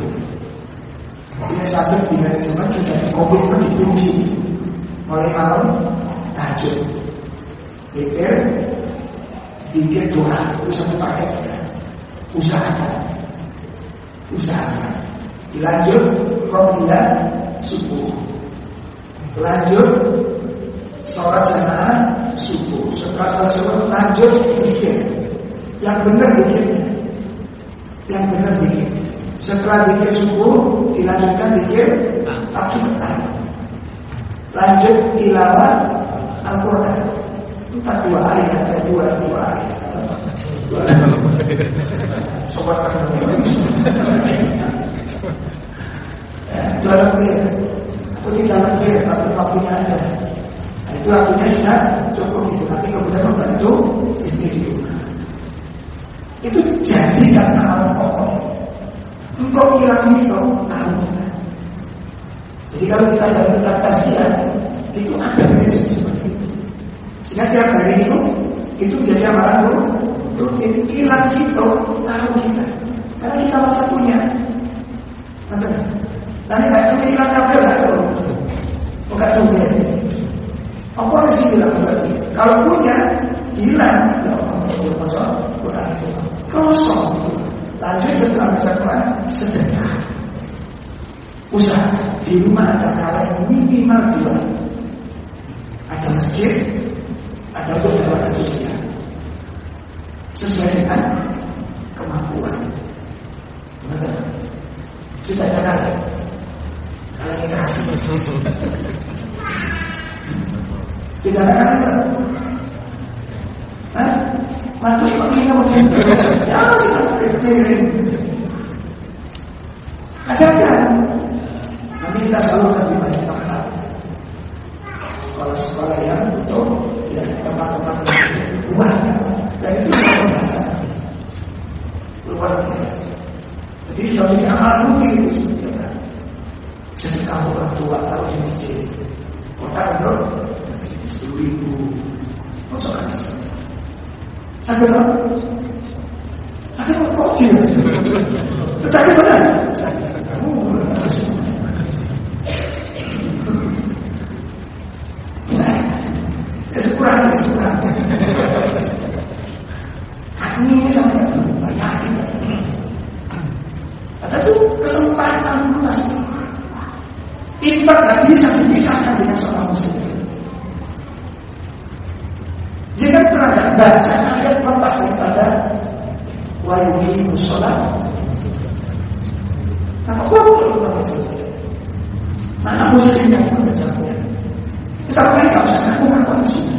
Ini satu di manajemen sudah dikomitmen dikunci mulai malam tahajud, pikir, pikir doa itu satu paket. Usahakan, usahakan. Dilanjut qobliyah subuh, lanjut sholat jamaah subuh. Setelah sholat subuh lanjut zikir. Yang benar zikirnya, yang benar zikir. Setelah zikir subuh dilanjutkan zikir pagi petang. Lanjut tilawah Al-Quran. Entah dua ayat atau dua dua ayat. Dua ayat. Sobat teman-teman. Dua lebih. Aku tidak lebih, tapi waktunya ada. Nah, itu waktunya sudah cukup itu. Nanti kemudian membantu istri di rumah. Itu jadi karena hal pokok. Engkau hilang itu tahu. Jadi kalau kita ada kita kasihan, itu ada prinsip seperti itu. Sehingga tiap hari itu itu jadi amalan rutin. Hilang itu tahu kita. Karena kita masa punya. Nanti, nanti kayak itu hilang kabel lah. Bukan juga. Apa mesti bilang tadi? Kalau punya hilang, ya Allah, kosong, kosong. Lanjut setelah baca Quran, sedekah. Usaha di rumah ada cara minimal dua. Ada masjid, ada beberapa sosial. Sesuai dengan kemampuan. Betul. Sudah ada kali. Kalau kita kasih. Sudah ada kali. Hah? Mantu kok kita mau gitu? Ya, sudah kirim. Ada kan? Nanti kita selalu lebih banyak tempat. Sekolah-sekolah yang butuh, ya tempat-tempat luar dan itu luar biasa. Luar biasa. Jadi kalau ini amal mungkin itu sudah. Jadi kamu orang tua taruh di masjid, kota itu sepuluh ribu, masukkan di sini. Ada tak? Ada apa kok dia? Sakit benar? Ya sekurang, ya sekurang. Kami ini sampai banyak. Ada tuh kesempatan pasti. Infak tak bisa dipisahkan dengan seorang muslim. Jika pernah tak baca ayat lepas daripada wa yuqimu sholat, maka perlu membaca. Mana muslim yang membacanya? Kita pakai tak usah ngaku-ngaku sunnah.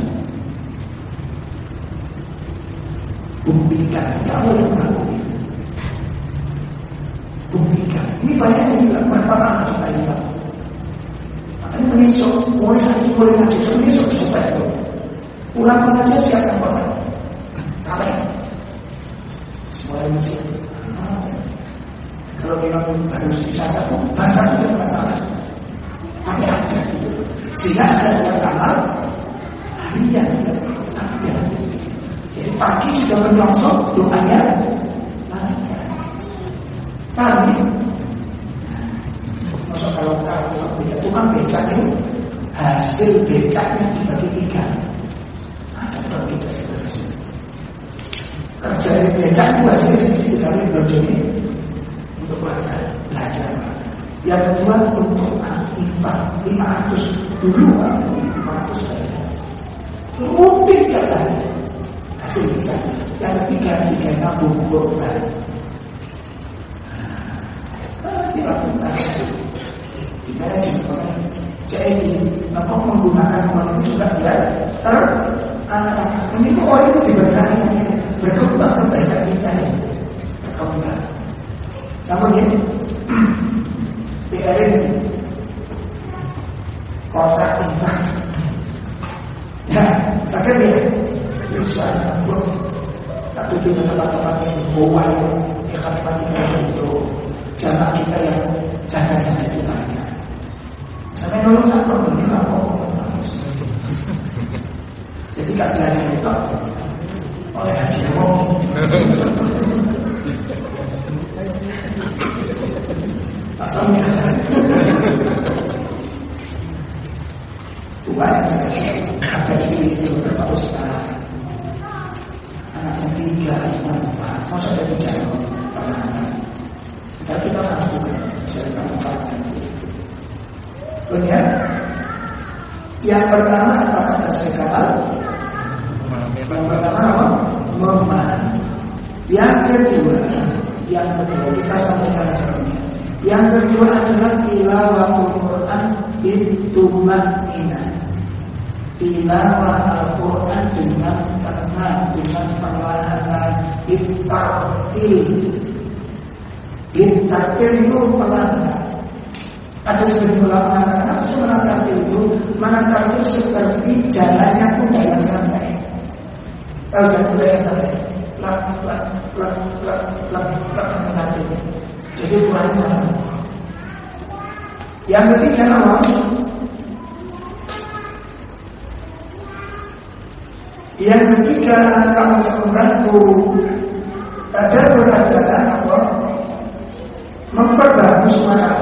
Buktikan kamu yang melakukan. Buktikan. Ini banyak yang dilakukan para anak kita ini. Makanya menisok, mulai saat ini boleh ngaji, menisok sampai itu. Pulang mengajar siapkan korban. Kalian semua yang masih kalau memang harus bisa satu, bahasa itu tidak masalah. Tapi ada itu. Sehingga ada yang amal harian ada. Jadi pagi sudah menyongsong doanya lancar. Kami masa kalau kalau becak tukang becak itu hasil becaknya dibagi tiga. Ada kita sebenarnya. Kerja di becak itu hasilnya sedikit kali berdiri untuk belajar. Yang kedua untuk infak lima ratus dulu lima ratus kali. Rutin tiap hari hasil becak. Yang ketiga tiga nabung korban. Dilakukan dimana jika jadi apa menggunakan uang itu juga dia ter anak ini tuh orang itu diberkahi berkembang kebaikan kita ini berkembang sama ini biarin kotak infak ya sakit dia bisa tak tutup tempat-tempat yang bawah itu tempat itu jamaah kita yang jaga-jaga itu banyak. Sampai nolong satu ini apa bagus. Jadi tak belajar itu oleh hadiah wong. Asalnya Tuhan ada ciri itu beberapa ustaz. Anaknya tiga manfaat. Masa ada bicara pernah. Dan kita lakukan secara manfaatkan itu. Kemudian yang pertama adalah kata sekal. Yang pertama apa? Memahami. Yang kedua, yang kedua kita sampaikan caranya. Yang kedua adalah tilawatul Quran bitumainah. Tilawah Al-Quran dengan tenang, dengan perlahan, bitartil. Tartil itu pelan. Ada sebagian ulama mengatakan apa sih mana tartil itu? Mana tartil seperti jalannya kuda yang santai. Kalau jalan kuda yang santai, lak lak lak lak lak lak tartil. Jadi kurang sama. Yang ketiga apa? Yang ketiga langkah untuk membantu tadabbur adalah apa? memperbagus suara,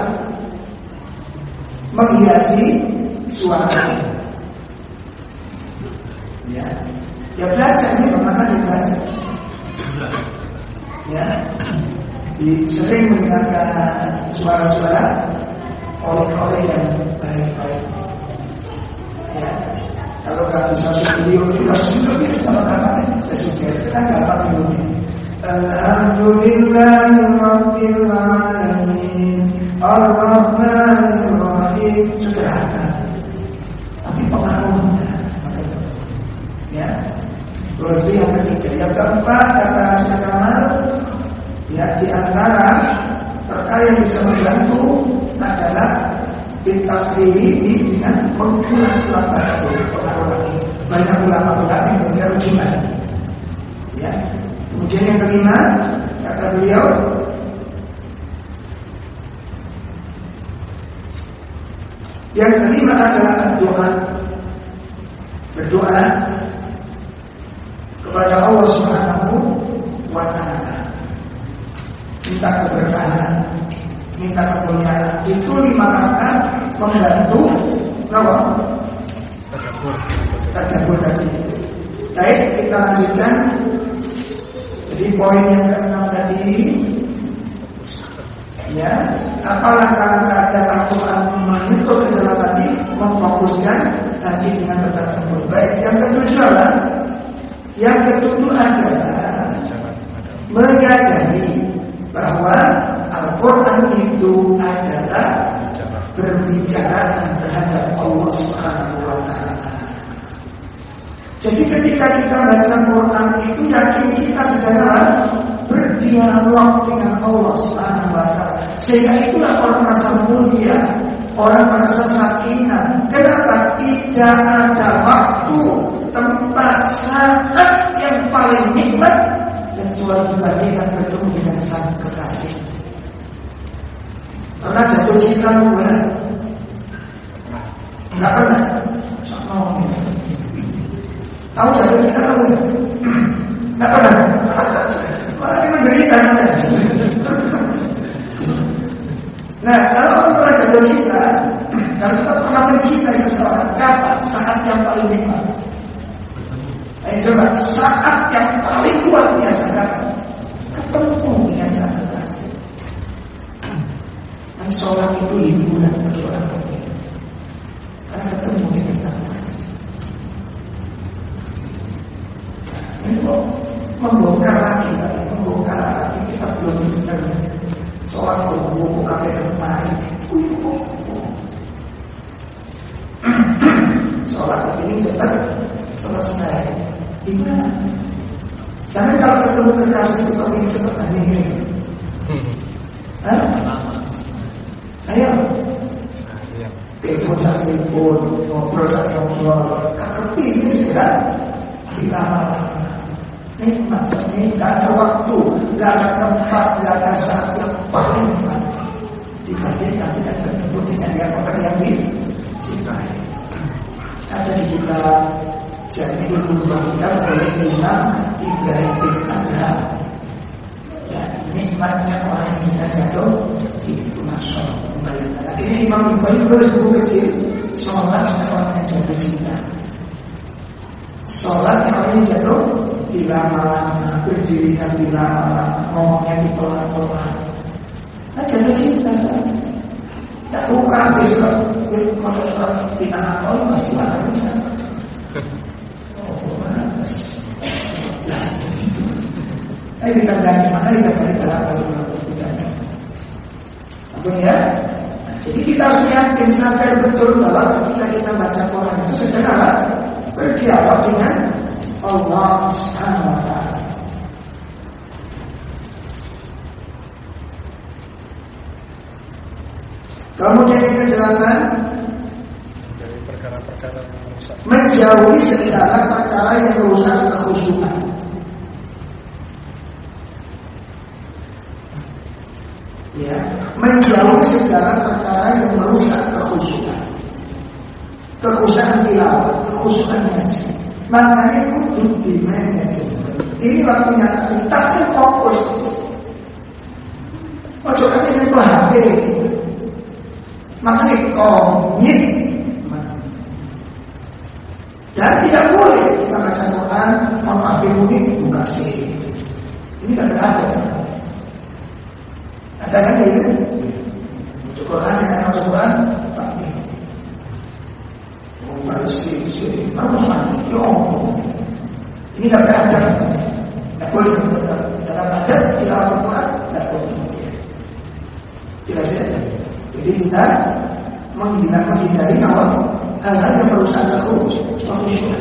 menghiasi suara. Ya, ya belajar nih, bagaimana dia belajar. Ya, di, sering mendengarkan suara-suara oleh-oleh yang baik-baik. Ya, kalau nggak bisa studio juga studio sama kapan? Saya suka, sekarang nggak apa ini. Alhamdulillahirabbil alamin, ar-rahmanir rahim. Sederhana, tapi pengaruhnya. Ya, berarti yang ketiga, yang keempat kata Syekh, ya di antara perkara yang bisa membantu adalah bintafsiri dengan mengulang-ulang pengaruh lagi. Banyak ulama-ulama yang punya rujukan. Ya, kemudian yang kelima kata beliau, yang kelima adalah doa, berdoa kepada Allah Subhanahu wa Ta'ala, minta keberkahan, minta kemuliaan. Itu lima langkah membantu apa? Tadabbur tadi. Baik, kita lanjutkan. Jadi poin yang keenam tadi, ya, apa langkah-langkah dalam Al-Quran menyentuh ke dalam hati, memfokuskan hati dengan bertadabbur. Baik, yang ketujuh adalah Yang ketujuh adalah menyadari bahwa Al-Quran itu adalah berbicara terhadap Allah Subhanahu wa Ta'ala. Jadi ketika kita baca Quran itu yakin kita sedang berdialog dengan Allah Subhanahu wa Ta'ala. Sehingga itulah orang merasa mulia, orang merasa sakinah. Kenapa? Tidak ada waktu, tempat, saat yang paling nikmat kecuali dibandingkan bertemu dengan sang kekasih. Pernah jatuh cinta bukan? Enggak pernah. Oh. Tahu jatuh cinta bukan? Enggak pernah. Malah ini menderita. Nah, kalau orang pernah jatuh cinta, kalau kita pernah mencintai seseorang, kapan saat yang paling nikmat? Ayo coba, saat yang paling luar biasa kan ketemu dengan sang kekasih. Dan sholat itu hiburan bagi orang lain, karena ketemu dengan sang kekasih. Ini kok membongkar lagi, membongkar lagi kita belum benar. Sholat berhubung sampai kemarin, sholat ini cepat selesai. Gimana? Jangan kalau ketemu kekasih itu kok ingin cepat aneh. Hah? Ayo. Telepon sama telepon, ngobrol sama ngobrol. Kakek ini segera dilama-lama. Nikmat ini gak ada waktu, gak ada tempat, gak ada saat yang paling nikmat dibandingkan tidak ketemu dengan yang orang yang dicintai. Ada di kita Jami'ul Mubahidab oleh Imam Ibrahim bin Adham. Ya, nikmatnya orang yang sudah jatuh itu masya Allah. Ini Imam Ibrahim bersungguh kecil. Sholat orang yang jatuh cinta. Sholat orang yang jatuh dilama-lama, berdirinya dilama-lama, ngomongnya di pelan-pelan. Nah jatuh cinta kan? Tak tukar besok, kalau sholat di tanah Allah masih makan cinta. Ayo kita ganti, maka kita ganti dalam kalimat berpidana. Betul ya? Nah, jadi kita harus yakin sadar betul bahwa ketika kita baca Quran itu sedang apa? Berdialog dengan Allah Subhanahu wa Ta'ala. Kemudian yang kedelapan, menjauhi segala perkara yang merusak kekhusyukan. Ya, menjauhi segala perkara yang merusak kekhusyukan. Kekhusyukan tilawah, kekhusyukan ngaji. Makanya kudus di mana ngaji. Ini waktunya kita fokus. Ojo kan ini H P. Makanya komit. Dan tidak boleh kita baca Quran mau H P mungkin buka sih. Ini kan ada. Ada kan ya? Baca Quran yang baca Quran pakai. Oh, harus sih, harus mati. Yo. Ini tidak ada. Tidak boleh dalam adat kita Al-Quran tidak boleh. Tidak saja. Jadi kita menghindari menghindari awal hal-hal yang merusak aku seperti itu.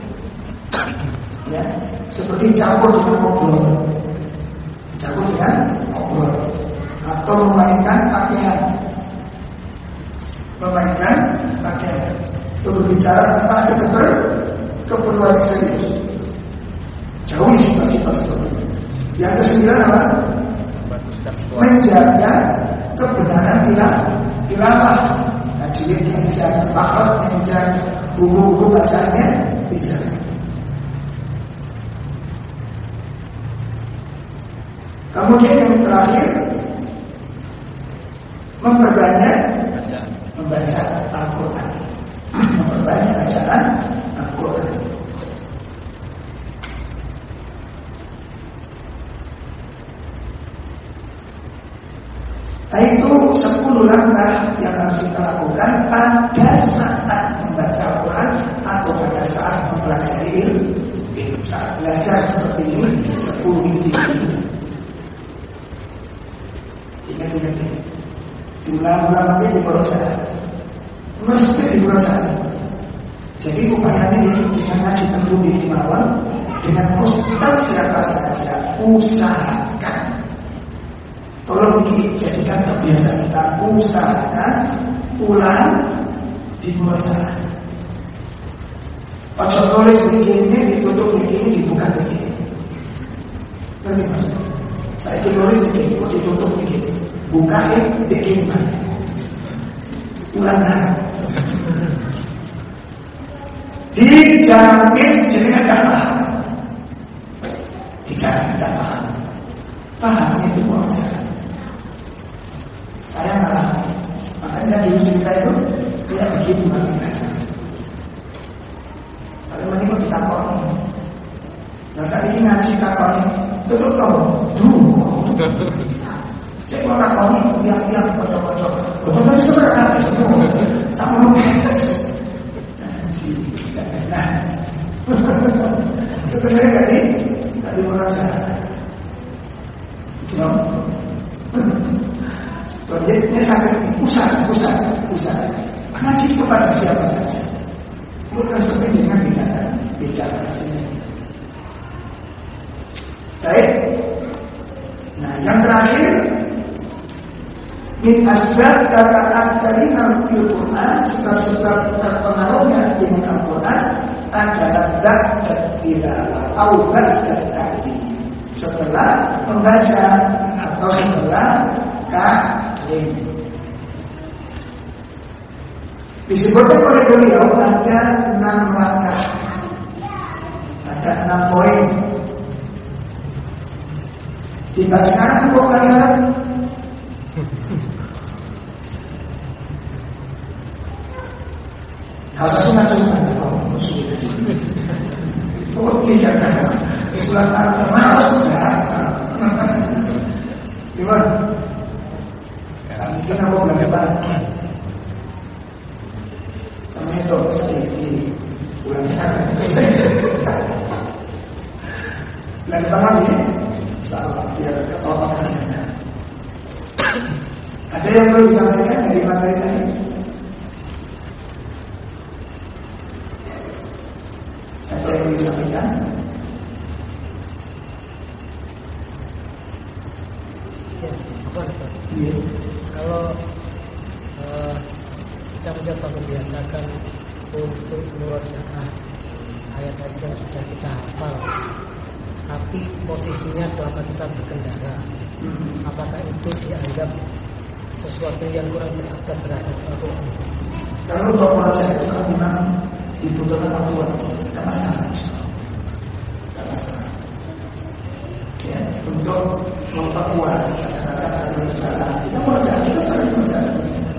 Ya, seperti campur dengan ngobrol, campur dengan ngobrol, atau memainkan pakaian, memainkan pakaian, untuk berbicara tentang keber keperluan serius. Jauhi sifat-sifat seperti itu. Yang kesembilan apa? Menjaga kebenaran tilawah, tajwid yang dijaga, makhraj yang dijaga, buku-buku bacaannya dijaga. Kemudian yang terakhir, memperbanyak membaca Al-Quran, memperbanyak bacaan Al-Quran. Nah, itu sepuluh langkah yang harus kita lakukan pada saat membaca Al-Quran atau pada saat mempelajari ilmu. Saat belajar seperti ini, sepuluh inti ini. Ingat-ingat ini. Diulang-ulang lagi di berusaha. Mesti di berusaha. Jadi upayanya ini dengan ngaji tentu di malam dengan ustaz siapa saja usahakan. Tolong dijadikan kebiasaan kita, usahakan ulang di murojaah. Ojo tulis begini, ditutup begini, dibuka begini. Ngerti maksudnya? Saya tulis begini, kok ditutup begini, buka ya begini mana? Ulang kan? Dijamin jadi tidak paham. Dijamin tidak paham. Pahamnya itu murojaah. Saya malah, makanya dulu cerita itu tidak begitu lagi baca. Kalau ini mau ditakoni, nah saat ini ngaji takoni, betul kamu dulu. Cek mau takoni, tiap-tiap pojok-pojok. Betul itu sebenarnya itu sama mengetes. Ngaji, nah, itu sebenarnya tadi tadi merasa, no. Proyeknya sangat usaha, usaha, usaha. Ngaji kepada siapa saja. Bukan seperti dengan bicara, bicara sini. Baik. Nah, yang terakhir, min asbab kata kalimah fil Quran, sebab-sebab terpengaruhnya dengan Al-Quran adalah ba'da tilawah atau ba'da ta'lim. Setelah membaca atau setelah ta'lim. Disebutkan oleh beliau ada enam langkah, ada enam poin. Kita sekarang kok kalian kalau satu macam-macam, oh tidak ada, bulan ada malas sudah. Gimana? Mungkin aku belum dapat. Sama itu sedikit bulan sekarang. Dan pertama ini, salah biar ketahuan. Ada yang perlu disampaikan dari materi tadi? Ada yang perlu disampaikan? Ya, apa Ustaz? Iya. Kalau uh, kita mencoba membiasakan untuk murojaah ayat-ayat yang sudah kita hafal, tapi posisinya selama kita berkendara, apakah itu dianggap sesuatu yang kurang beradab terhadap Al-Quran? Kalau untuk murojaah itu kan memang dibutuhkan Al-Quran, tidak masalah, tidak masalah. Ya, untuk memperkuat kata-kata berjalan. Kita mau jalan, kita saling berjalan.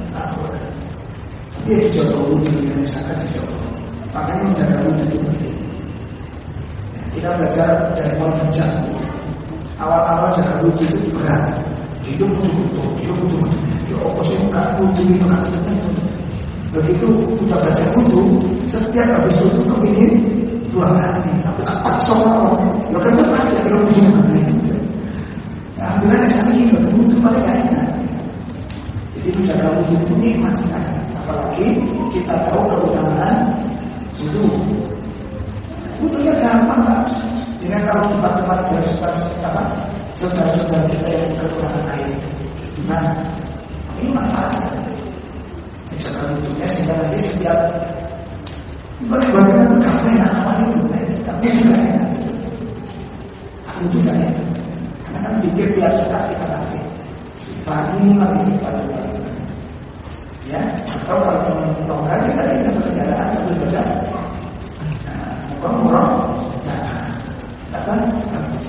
Dia dijaga wudhu yang sangat dijaga. Makanya menjaga wudhu itu penting. Kita belajar dari mulai jam. Awal-awal jaga wudhu itu berat. Hidup wudhu, hidup wudhu. Ya apa sih bukan wudhu itu artinya. Begitu kita baca wudhu, setiap habis wudhu kepingin dua kali. Tapi tak paksa orang. Ya kan berat ya kalau wudhu mana. Ya ambilan yang ini nggak wudhu paling gak enak. Jadi menjaga wudhu itu nikmat sekali. Apalagi kita tahu keutamaan wudhu. Wudhunya gampang Pak. Dengan kalau tempat-tempat dari saudara-saudara saudara-saudara kita yang kekurangan air, gimana? Ini manfaatnya. Menjaga wudhunya sehingga nanti setiap bagaimana kafe yang awal itu, tapi juga enak. Aku juga enak. Karena kan pikir biar sekali kita pakai. Sifat ini masih sifat yang ya, atau kalau longgar kita tidak berkendaraan sambil berjalan. Nah, bukan murah, jangan. Katakan bagus.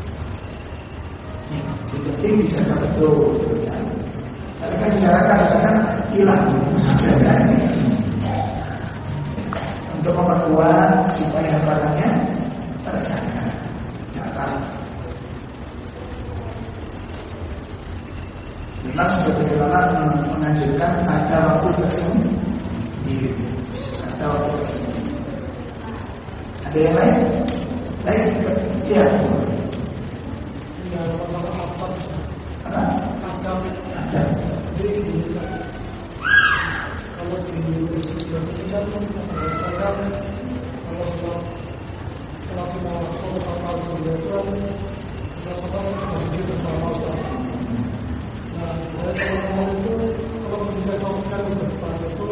Yang penting dijaga betul. Ya. Tapi kan bicara kadang-kadang hilang saja ya. Untuk memperkuat supaya barangnya terjaga. Jangan. Memang sebagai ulama menganjurkan ada waktu tersendiri, ada waktu tersendiri. Ada yang lain? Lain? Ya. Apa? Ada. Kalau di Indonesia kita mengatakan kalau setelah semua soal kebetulan kita masih bersama sama. Nah, kalau itu kalau kita contohkan ke depan itu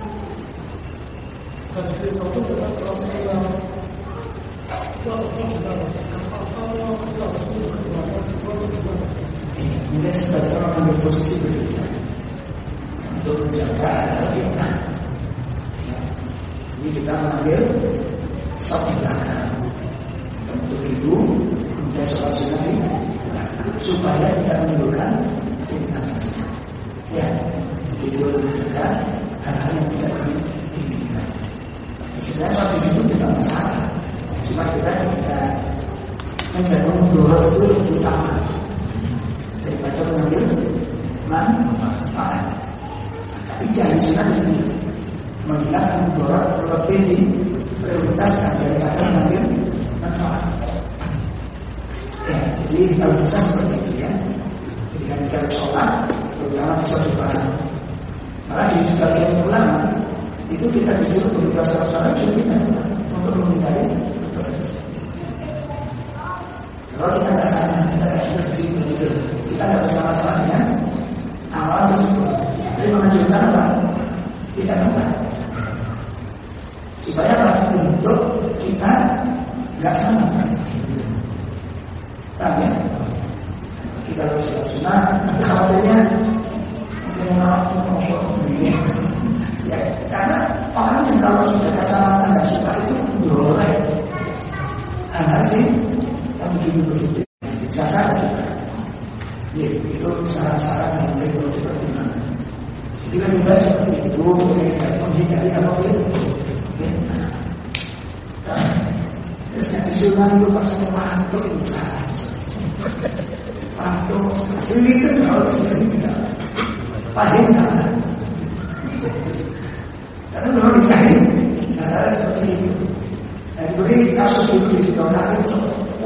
dan jadi itu kita terus kita kita harus apa-apa kita harus melakukan mungkin sebagai orang ambil posisi berbeda untuk menjaga kita. Jadi kita mengambil sok di belakang untuk itu kemudian sholat sunnah di belakang supaya tidak menimbulkan fitnah. Ya, itu menjaga hal-hal yang tidak kami inginkan. Sebenarnya di situ tidak masalah, cuma kita tidak menjaga mundur itu lebih utama daripada mengambil manfaat. Tapi jangan sunnah ini menghilangkan mundur lebih diprioritaskan daripada mengambil manfaat. Ya, jadi kalau bisa seperti itu ya. Dengan kita sholat, terutama di suatu barang. Karena di sebagian ulama itu kita disuruh begitu sholat-sholat kita untuk menghindari berdosa. Kalau kita nggak sana, kita nggak begitu, kita nggak bersama-sama dengan amal tersebut. Jadi mengajukan apa? Kita kembali supaya apa? Untuk kita nggak sama. Tapi ya, kita harus sunnah. Tapi khawatirnya ya, karena orang yang kalau sudah kacamata nggak suka itu boleh. Ada sih yang begitu-begitu dijaga juga. Ya, itu syarat-syarat yang perlu dipertimbangkan. Jadi lebih baik seperti itu, menghindari apapun. Terus yang sunnah itu pas mantuk itu salah. Mantuk, sini itu kalau sini tidak. Paling salah. Karena memang disahih, ada seperti itu. Dan beri kasus itu di situ kaki itu.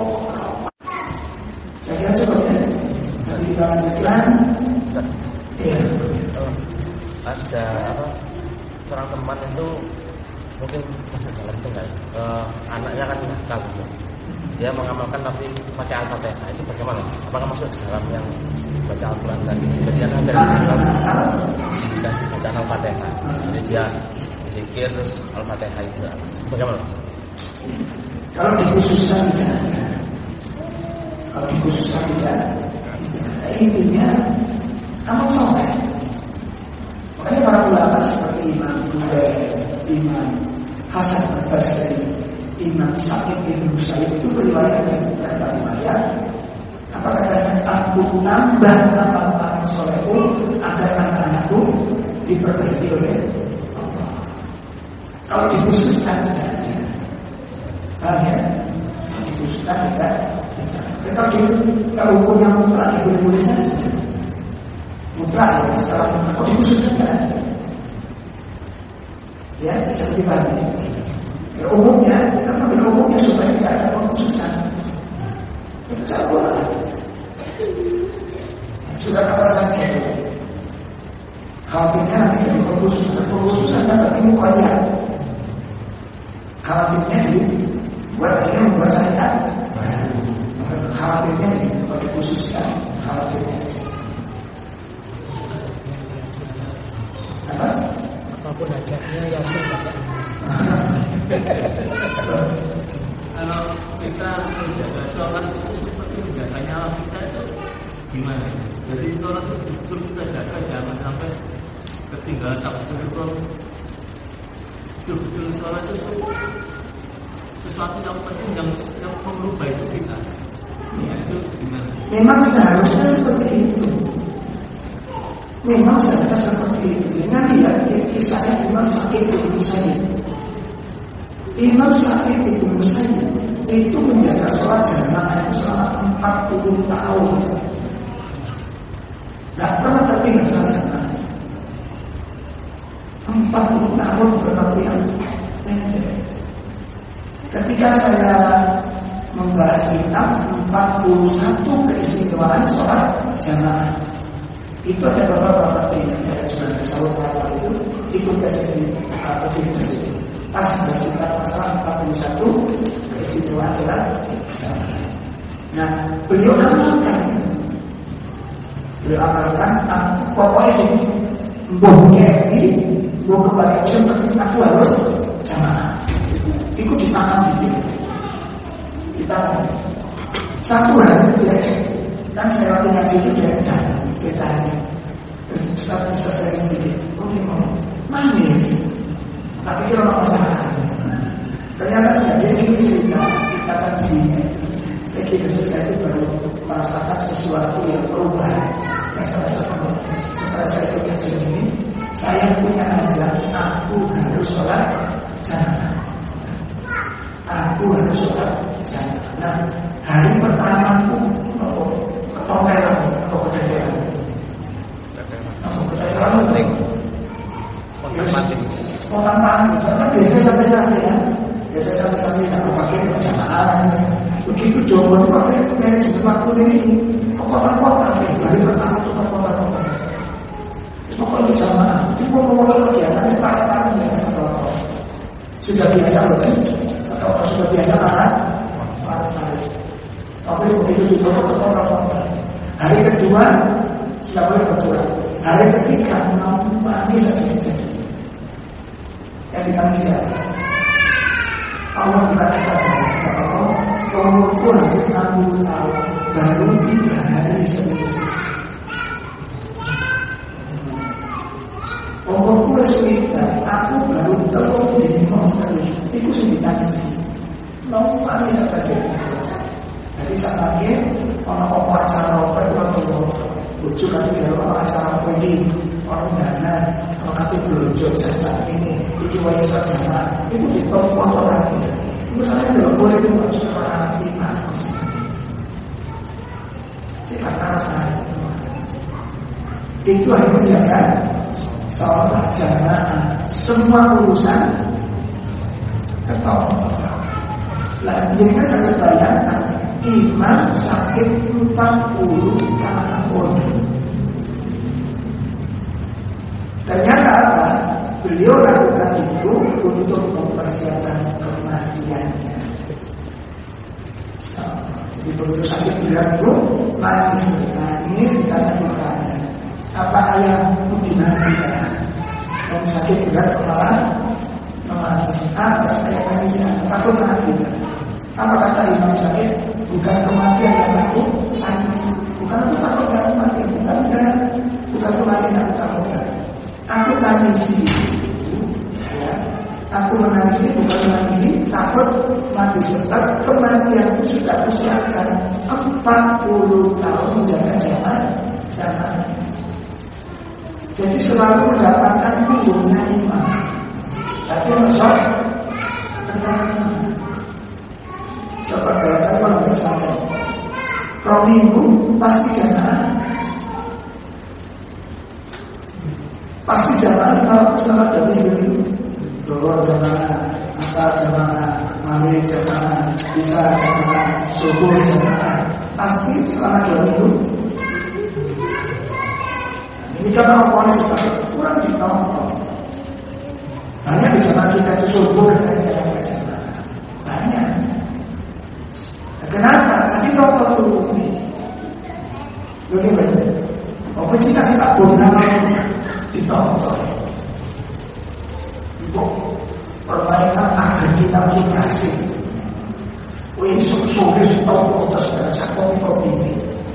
Saya kira sebabnya. Tapi kita lanjutkan. Ya. Ada apa? Seorang teman itu mungkin masuk dalam tengah. Uh, anaknya kan nakal gitu. Dia mengamalkan tapi pakai Al-Fatihah. Itu bagaimana? Apakah masuk dalam yang baca Al-Quran tadi? Jadi dia hampir dikasih baca Al-Fatihah. Jadi dia zikir terus Al-Fatihah itu. Bagaimana? Kalau dikhususkan tidak ada. Kalau dikhususkan tidak ada. Intinya amal soleh. Makanya para ulama seperti Imam Bukhari, Imam Hasan Al-Basri, Imam Sa'id bin Musayyib itu beriwayat dari beberapa riwayat. Apa katanya? Aku tambah amal diperbaiki oleh Allah. Kalau dikhususkan tidak ada. Paham ya? Dikhususkan tidak ada. Kalau di kalau hukumnya mutlak boleh-boleh saja. Mutlak ya, setelah kalau dikhususkan tidak ada. Ya, bisa dibagi. Ya, umumnya, kita ambil umumnya supaya tidak ada pengkhususan. Cara bola. Sudah kata saja. Khawatirnya nanti jadi pengkhususan, pengkhususan kan berarti mukoyat. Khawatirnya di buat akhirnya membuat syariat. Khawatirnya di dikhususkan. Khawatirnya. Apa? Apapun ajaknya yasin. Kalau kita menjaga sholat itu seperti menjaganya alam kita itu gimana? Jadi sholat itu betul kita jaga, jangan sampai ketinggalan takbir. Betul-betul sholat itu sesuatu yang penting yang yang merubah itu kita. Ya, itu gimana? Memang seharusnya seperti itu. Memang seharusnya seperti itu. Dengan lihat kisahnya Imam Sa'id bin Musayyib. Imam Sa'id bin Musayyib itu menjaga sholat jamaah itu selama empat puluh tahun. Tidak pernah tertinggal jamaah. empat puluh tahun berlaku yang pendek. Ketika saya membahas tentang empat puluh satu keistimewaan sholat jamaah, itu ada beberapa yang ada sudah bersahur itu ikut kajian atau tidak pas bercerita masalah empat puluh satu keistimewaan sholat jamaah. Nah, beliau amalkan, beliau amalkan pokoknya ini bohongnya ini bohong kepada seperti aku harus jamaah. Ikut ditanam di ditanam. Satu hari tidak kan saya waktu ngaji itu dia datang ceritanya. Terus Ustaz bisa saya ini, oh ini mau manis. Tapi kalau mau masalah, ternyata tidak dia ini cerita kita kan begini. Saya kira saya itu baru merasakan sesuatu yang perubahan. Yang salah satu setelah saya ikut kajian ini, saya punya azam, aku harus sholat jamaah. Aku harus sholat jamaah. Nah, hari pertama itu ketompelan atau kededean. Atau kededean penting. Kontak mati. Karena biasanya sampai-sampai ya. Biasanya sampai-sampai aku pakai jamaah. Begitu Jawa itu pakai manajemen waktu ini kotak-kotak. Hari pertama itu kotak-kotak. Pokoknya jamaah. Itu mau-mau kegiatannya parah-parah ya. Sudah biasa betul. Atau sudah biasa parah. Tapi begitu dibawa. Hari kedua sudah boleh berjuang. Hari ketiga mau manis saja. Yang ditangis siapa? Allah berkata saja. Umurku hampir enam puluh tahun, baru tiga hari seminggu. Umurku sudah, aku baru telur di monster. Itu sudah ditangis. Mau manis saja. Jadi saat lagi orang-orang acara apa itu atau lucu kan tidak orang acara apa ini orang dana orang kata belanja saat ini itu wajib saja itu di perempuan orang ini misalnya tidak boleh itu harus orang iman jika saya itu hanya menjaga sholat jamaah semua urusan ketahuan. Lah jadi kan saya bayangkan Imam sakit empat puluh tahun. Ternyata apa? Beliau lakukan itu untuk mempersiapkan kematiannya. So, jadi begitu sakit berat itu nangis, nangis karena dukanya. Apa ayam putih nanti? Kalau sakit berat kepala, nangis. Apa saya nangisnya? Takut mati. Apa kata Imam Syafi'i? Bukan kematian yang aku tangis, bukan aku takut yang kematian, bukan bukan bukan kematian yang aku takutkan. Aku tangis ini, ya. Aku menangis ini bukan menangis ini takut mati sebab kematian itu sudah kusiapkan empat puluh tahun menjaga zaman zaman. Jadi selalu mendapatkan punggungnya iman. Tapi masuk kendaraan. Coba bayangkan kalau misalnya roh minggu pasti jangan, pasti jangan kalau misalnya ada minggu doa jangan, asal jangan, malik jangan, bisa jangan, subuh jangan, pasti selama dua minggu. Ini kan orang seperti kurang ditonton. Banyak di zaman kita itu subuh dan jangan-jangan banyak. Kenapa? Tadi contoh tubuh ini. Bagaimana? Apa kita sih tak bunga ditonton? Ibu permainan agar kita berhasil. Wih, susu-susu ditonton terus baca kopi-kopi ini.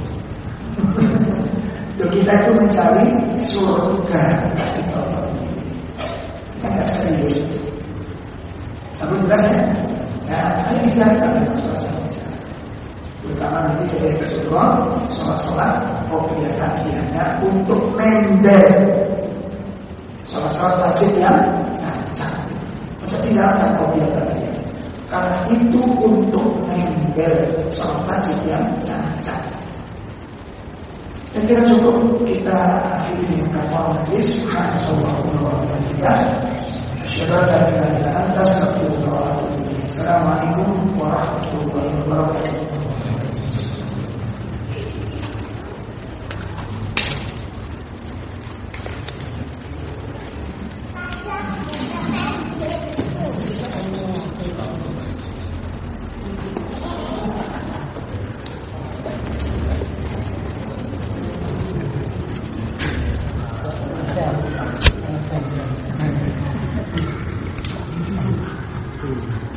Kita itu mencari surga dari Allah. Kita tidak serius. Sampai jelas ya? Ya, ini bicara kami masalah bicara. Terutama nanti jadi kesuruh, sholat-sholat, obligatoriannya untuk nembel. Sholat-sholat wajib yang cacat. Maksudnya tidak ada obligatorian. Karena itu untuk nembel sholat wajib yang cacat. Saya kira cukup kita akhiri dengan kata majlis. Subhanallah wa bihamdihi. Asyhadu an la ilaha illa anta astaghfiruka wa atubu ilaik. Assalamualaikum warahmatullahi wabarakatuh. Thank you.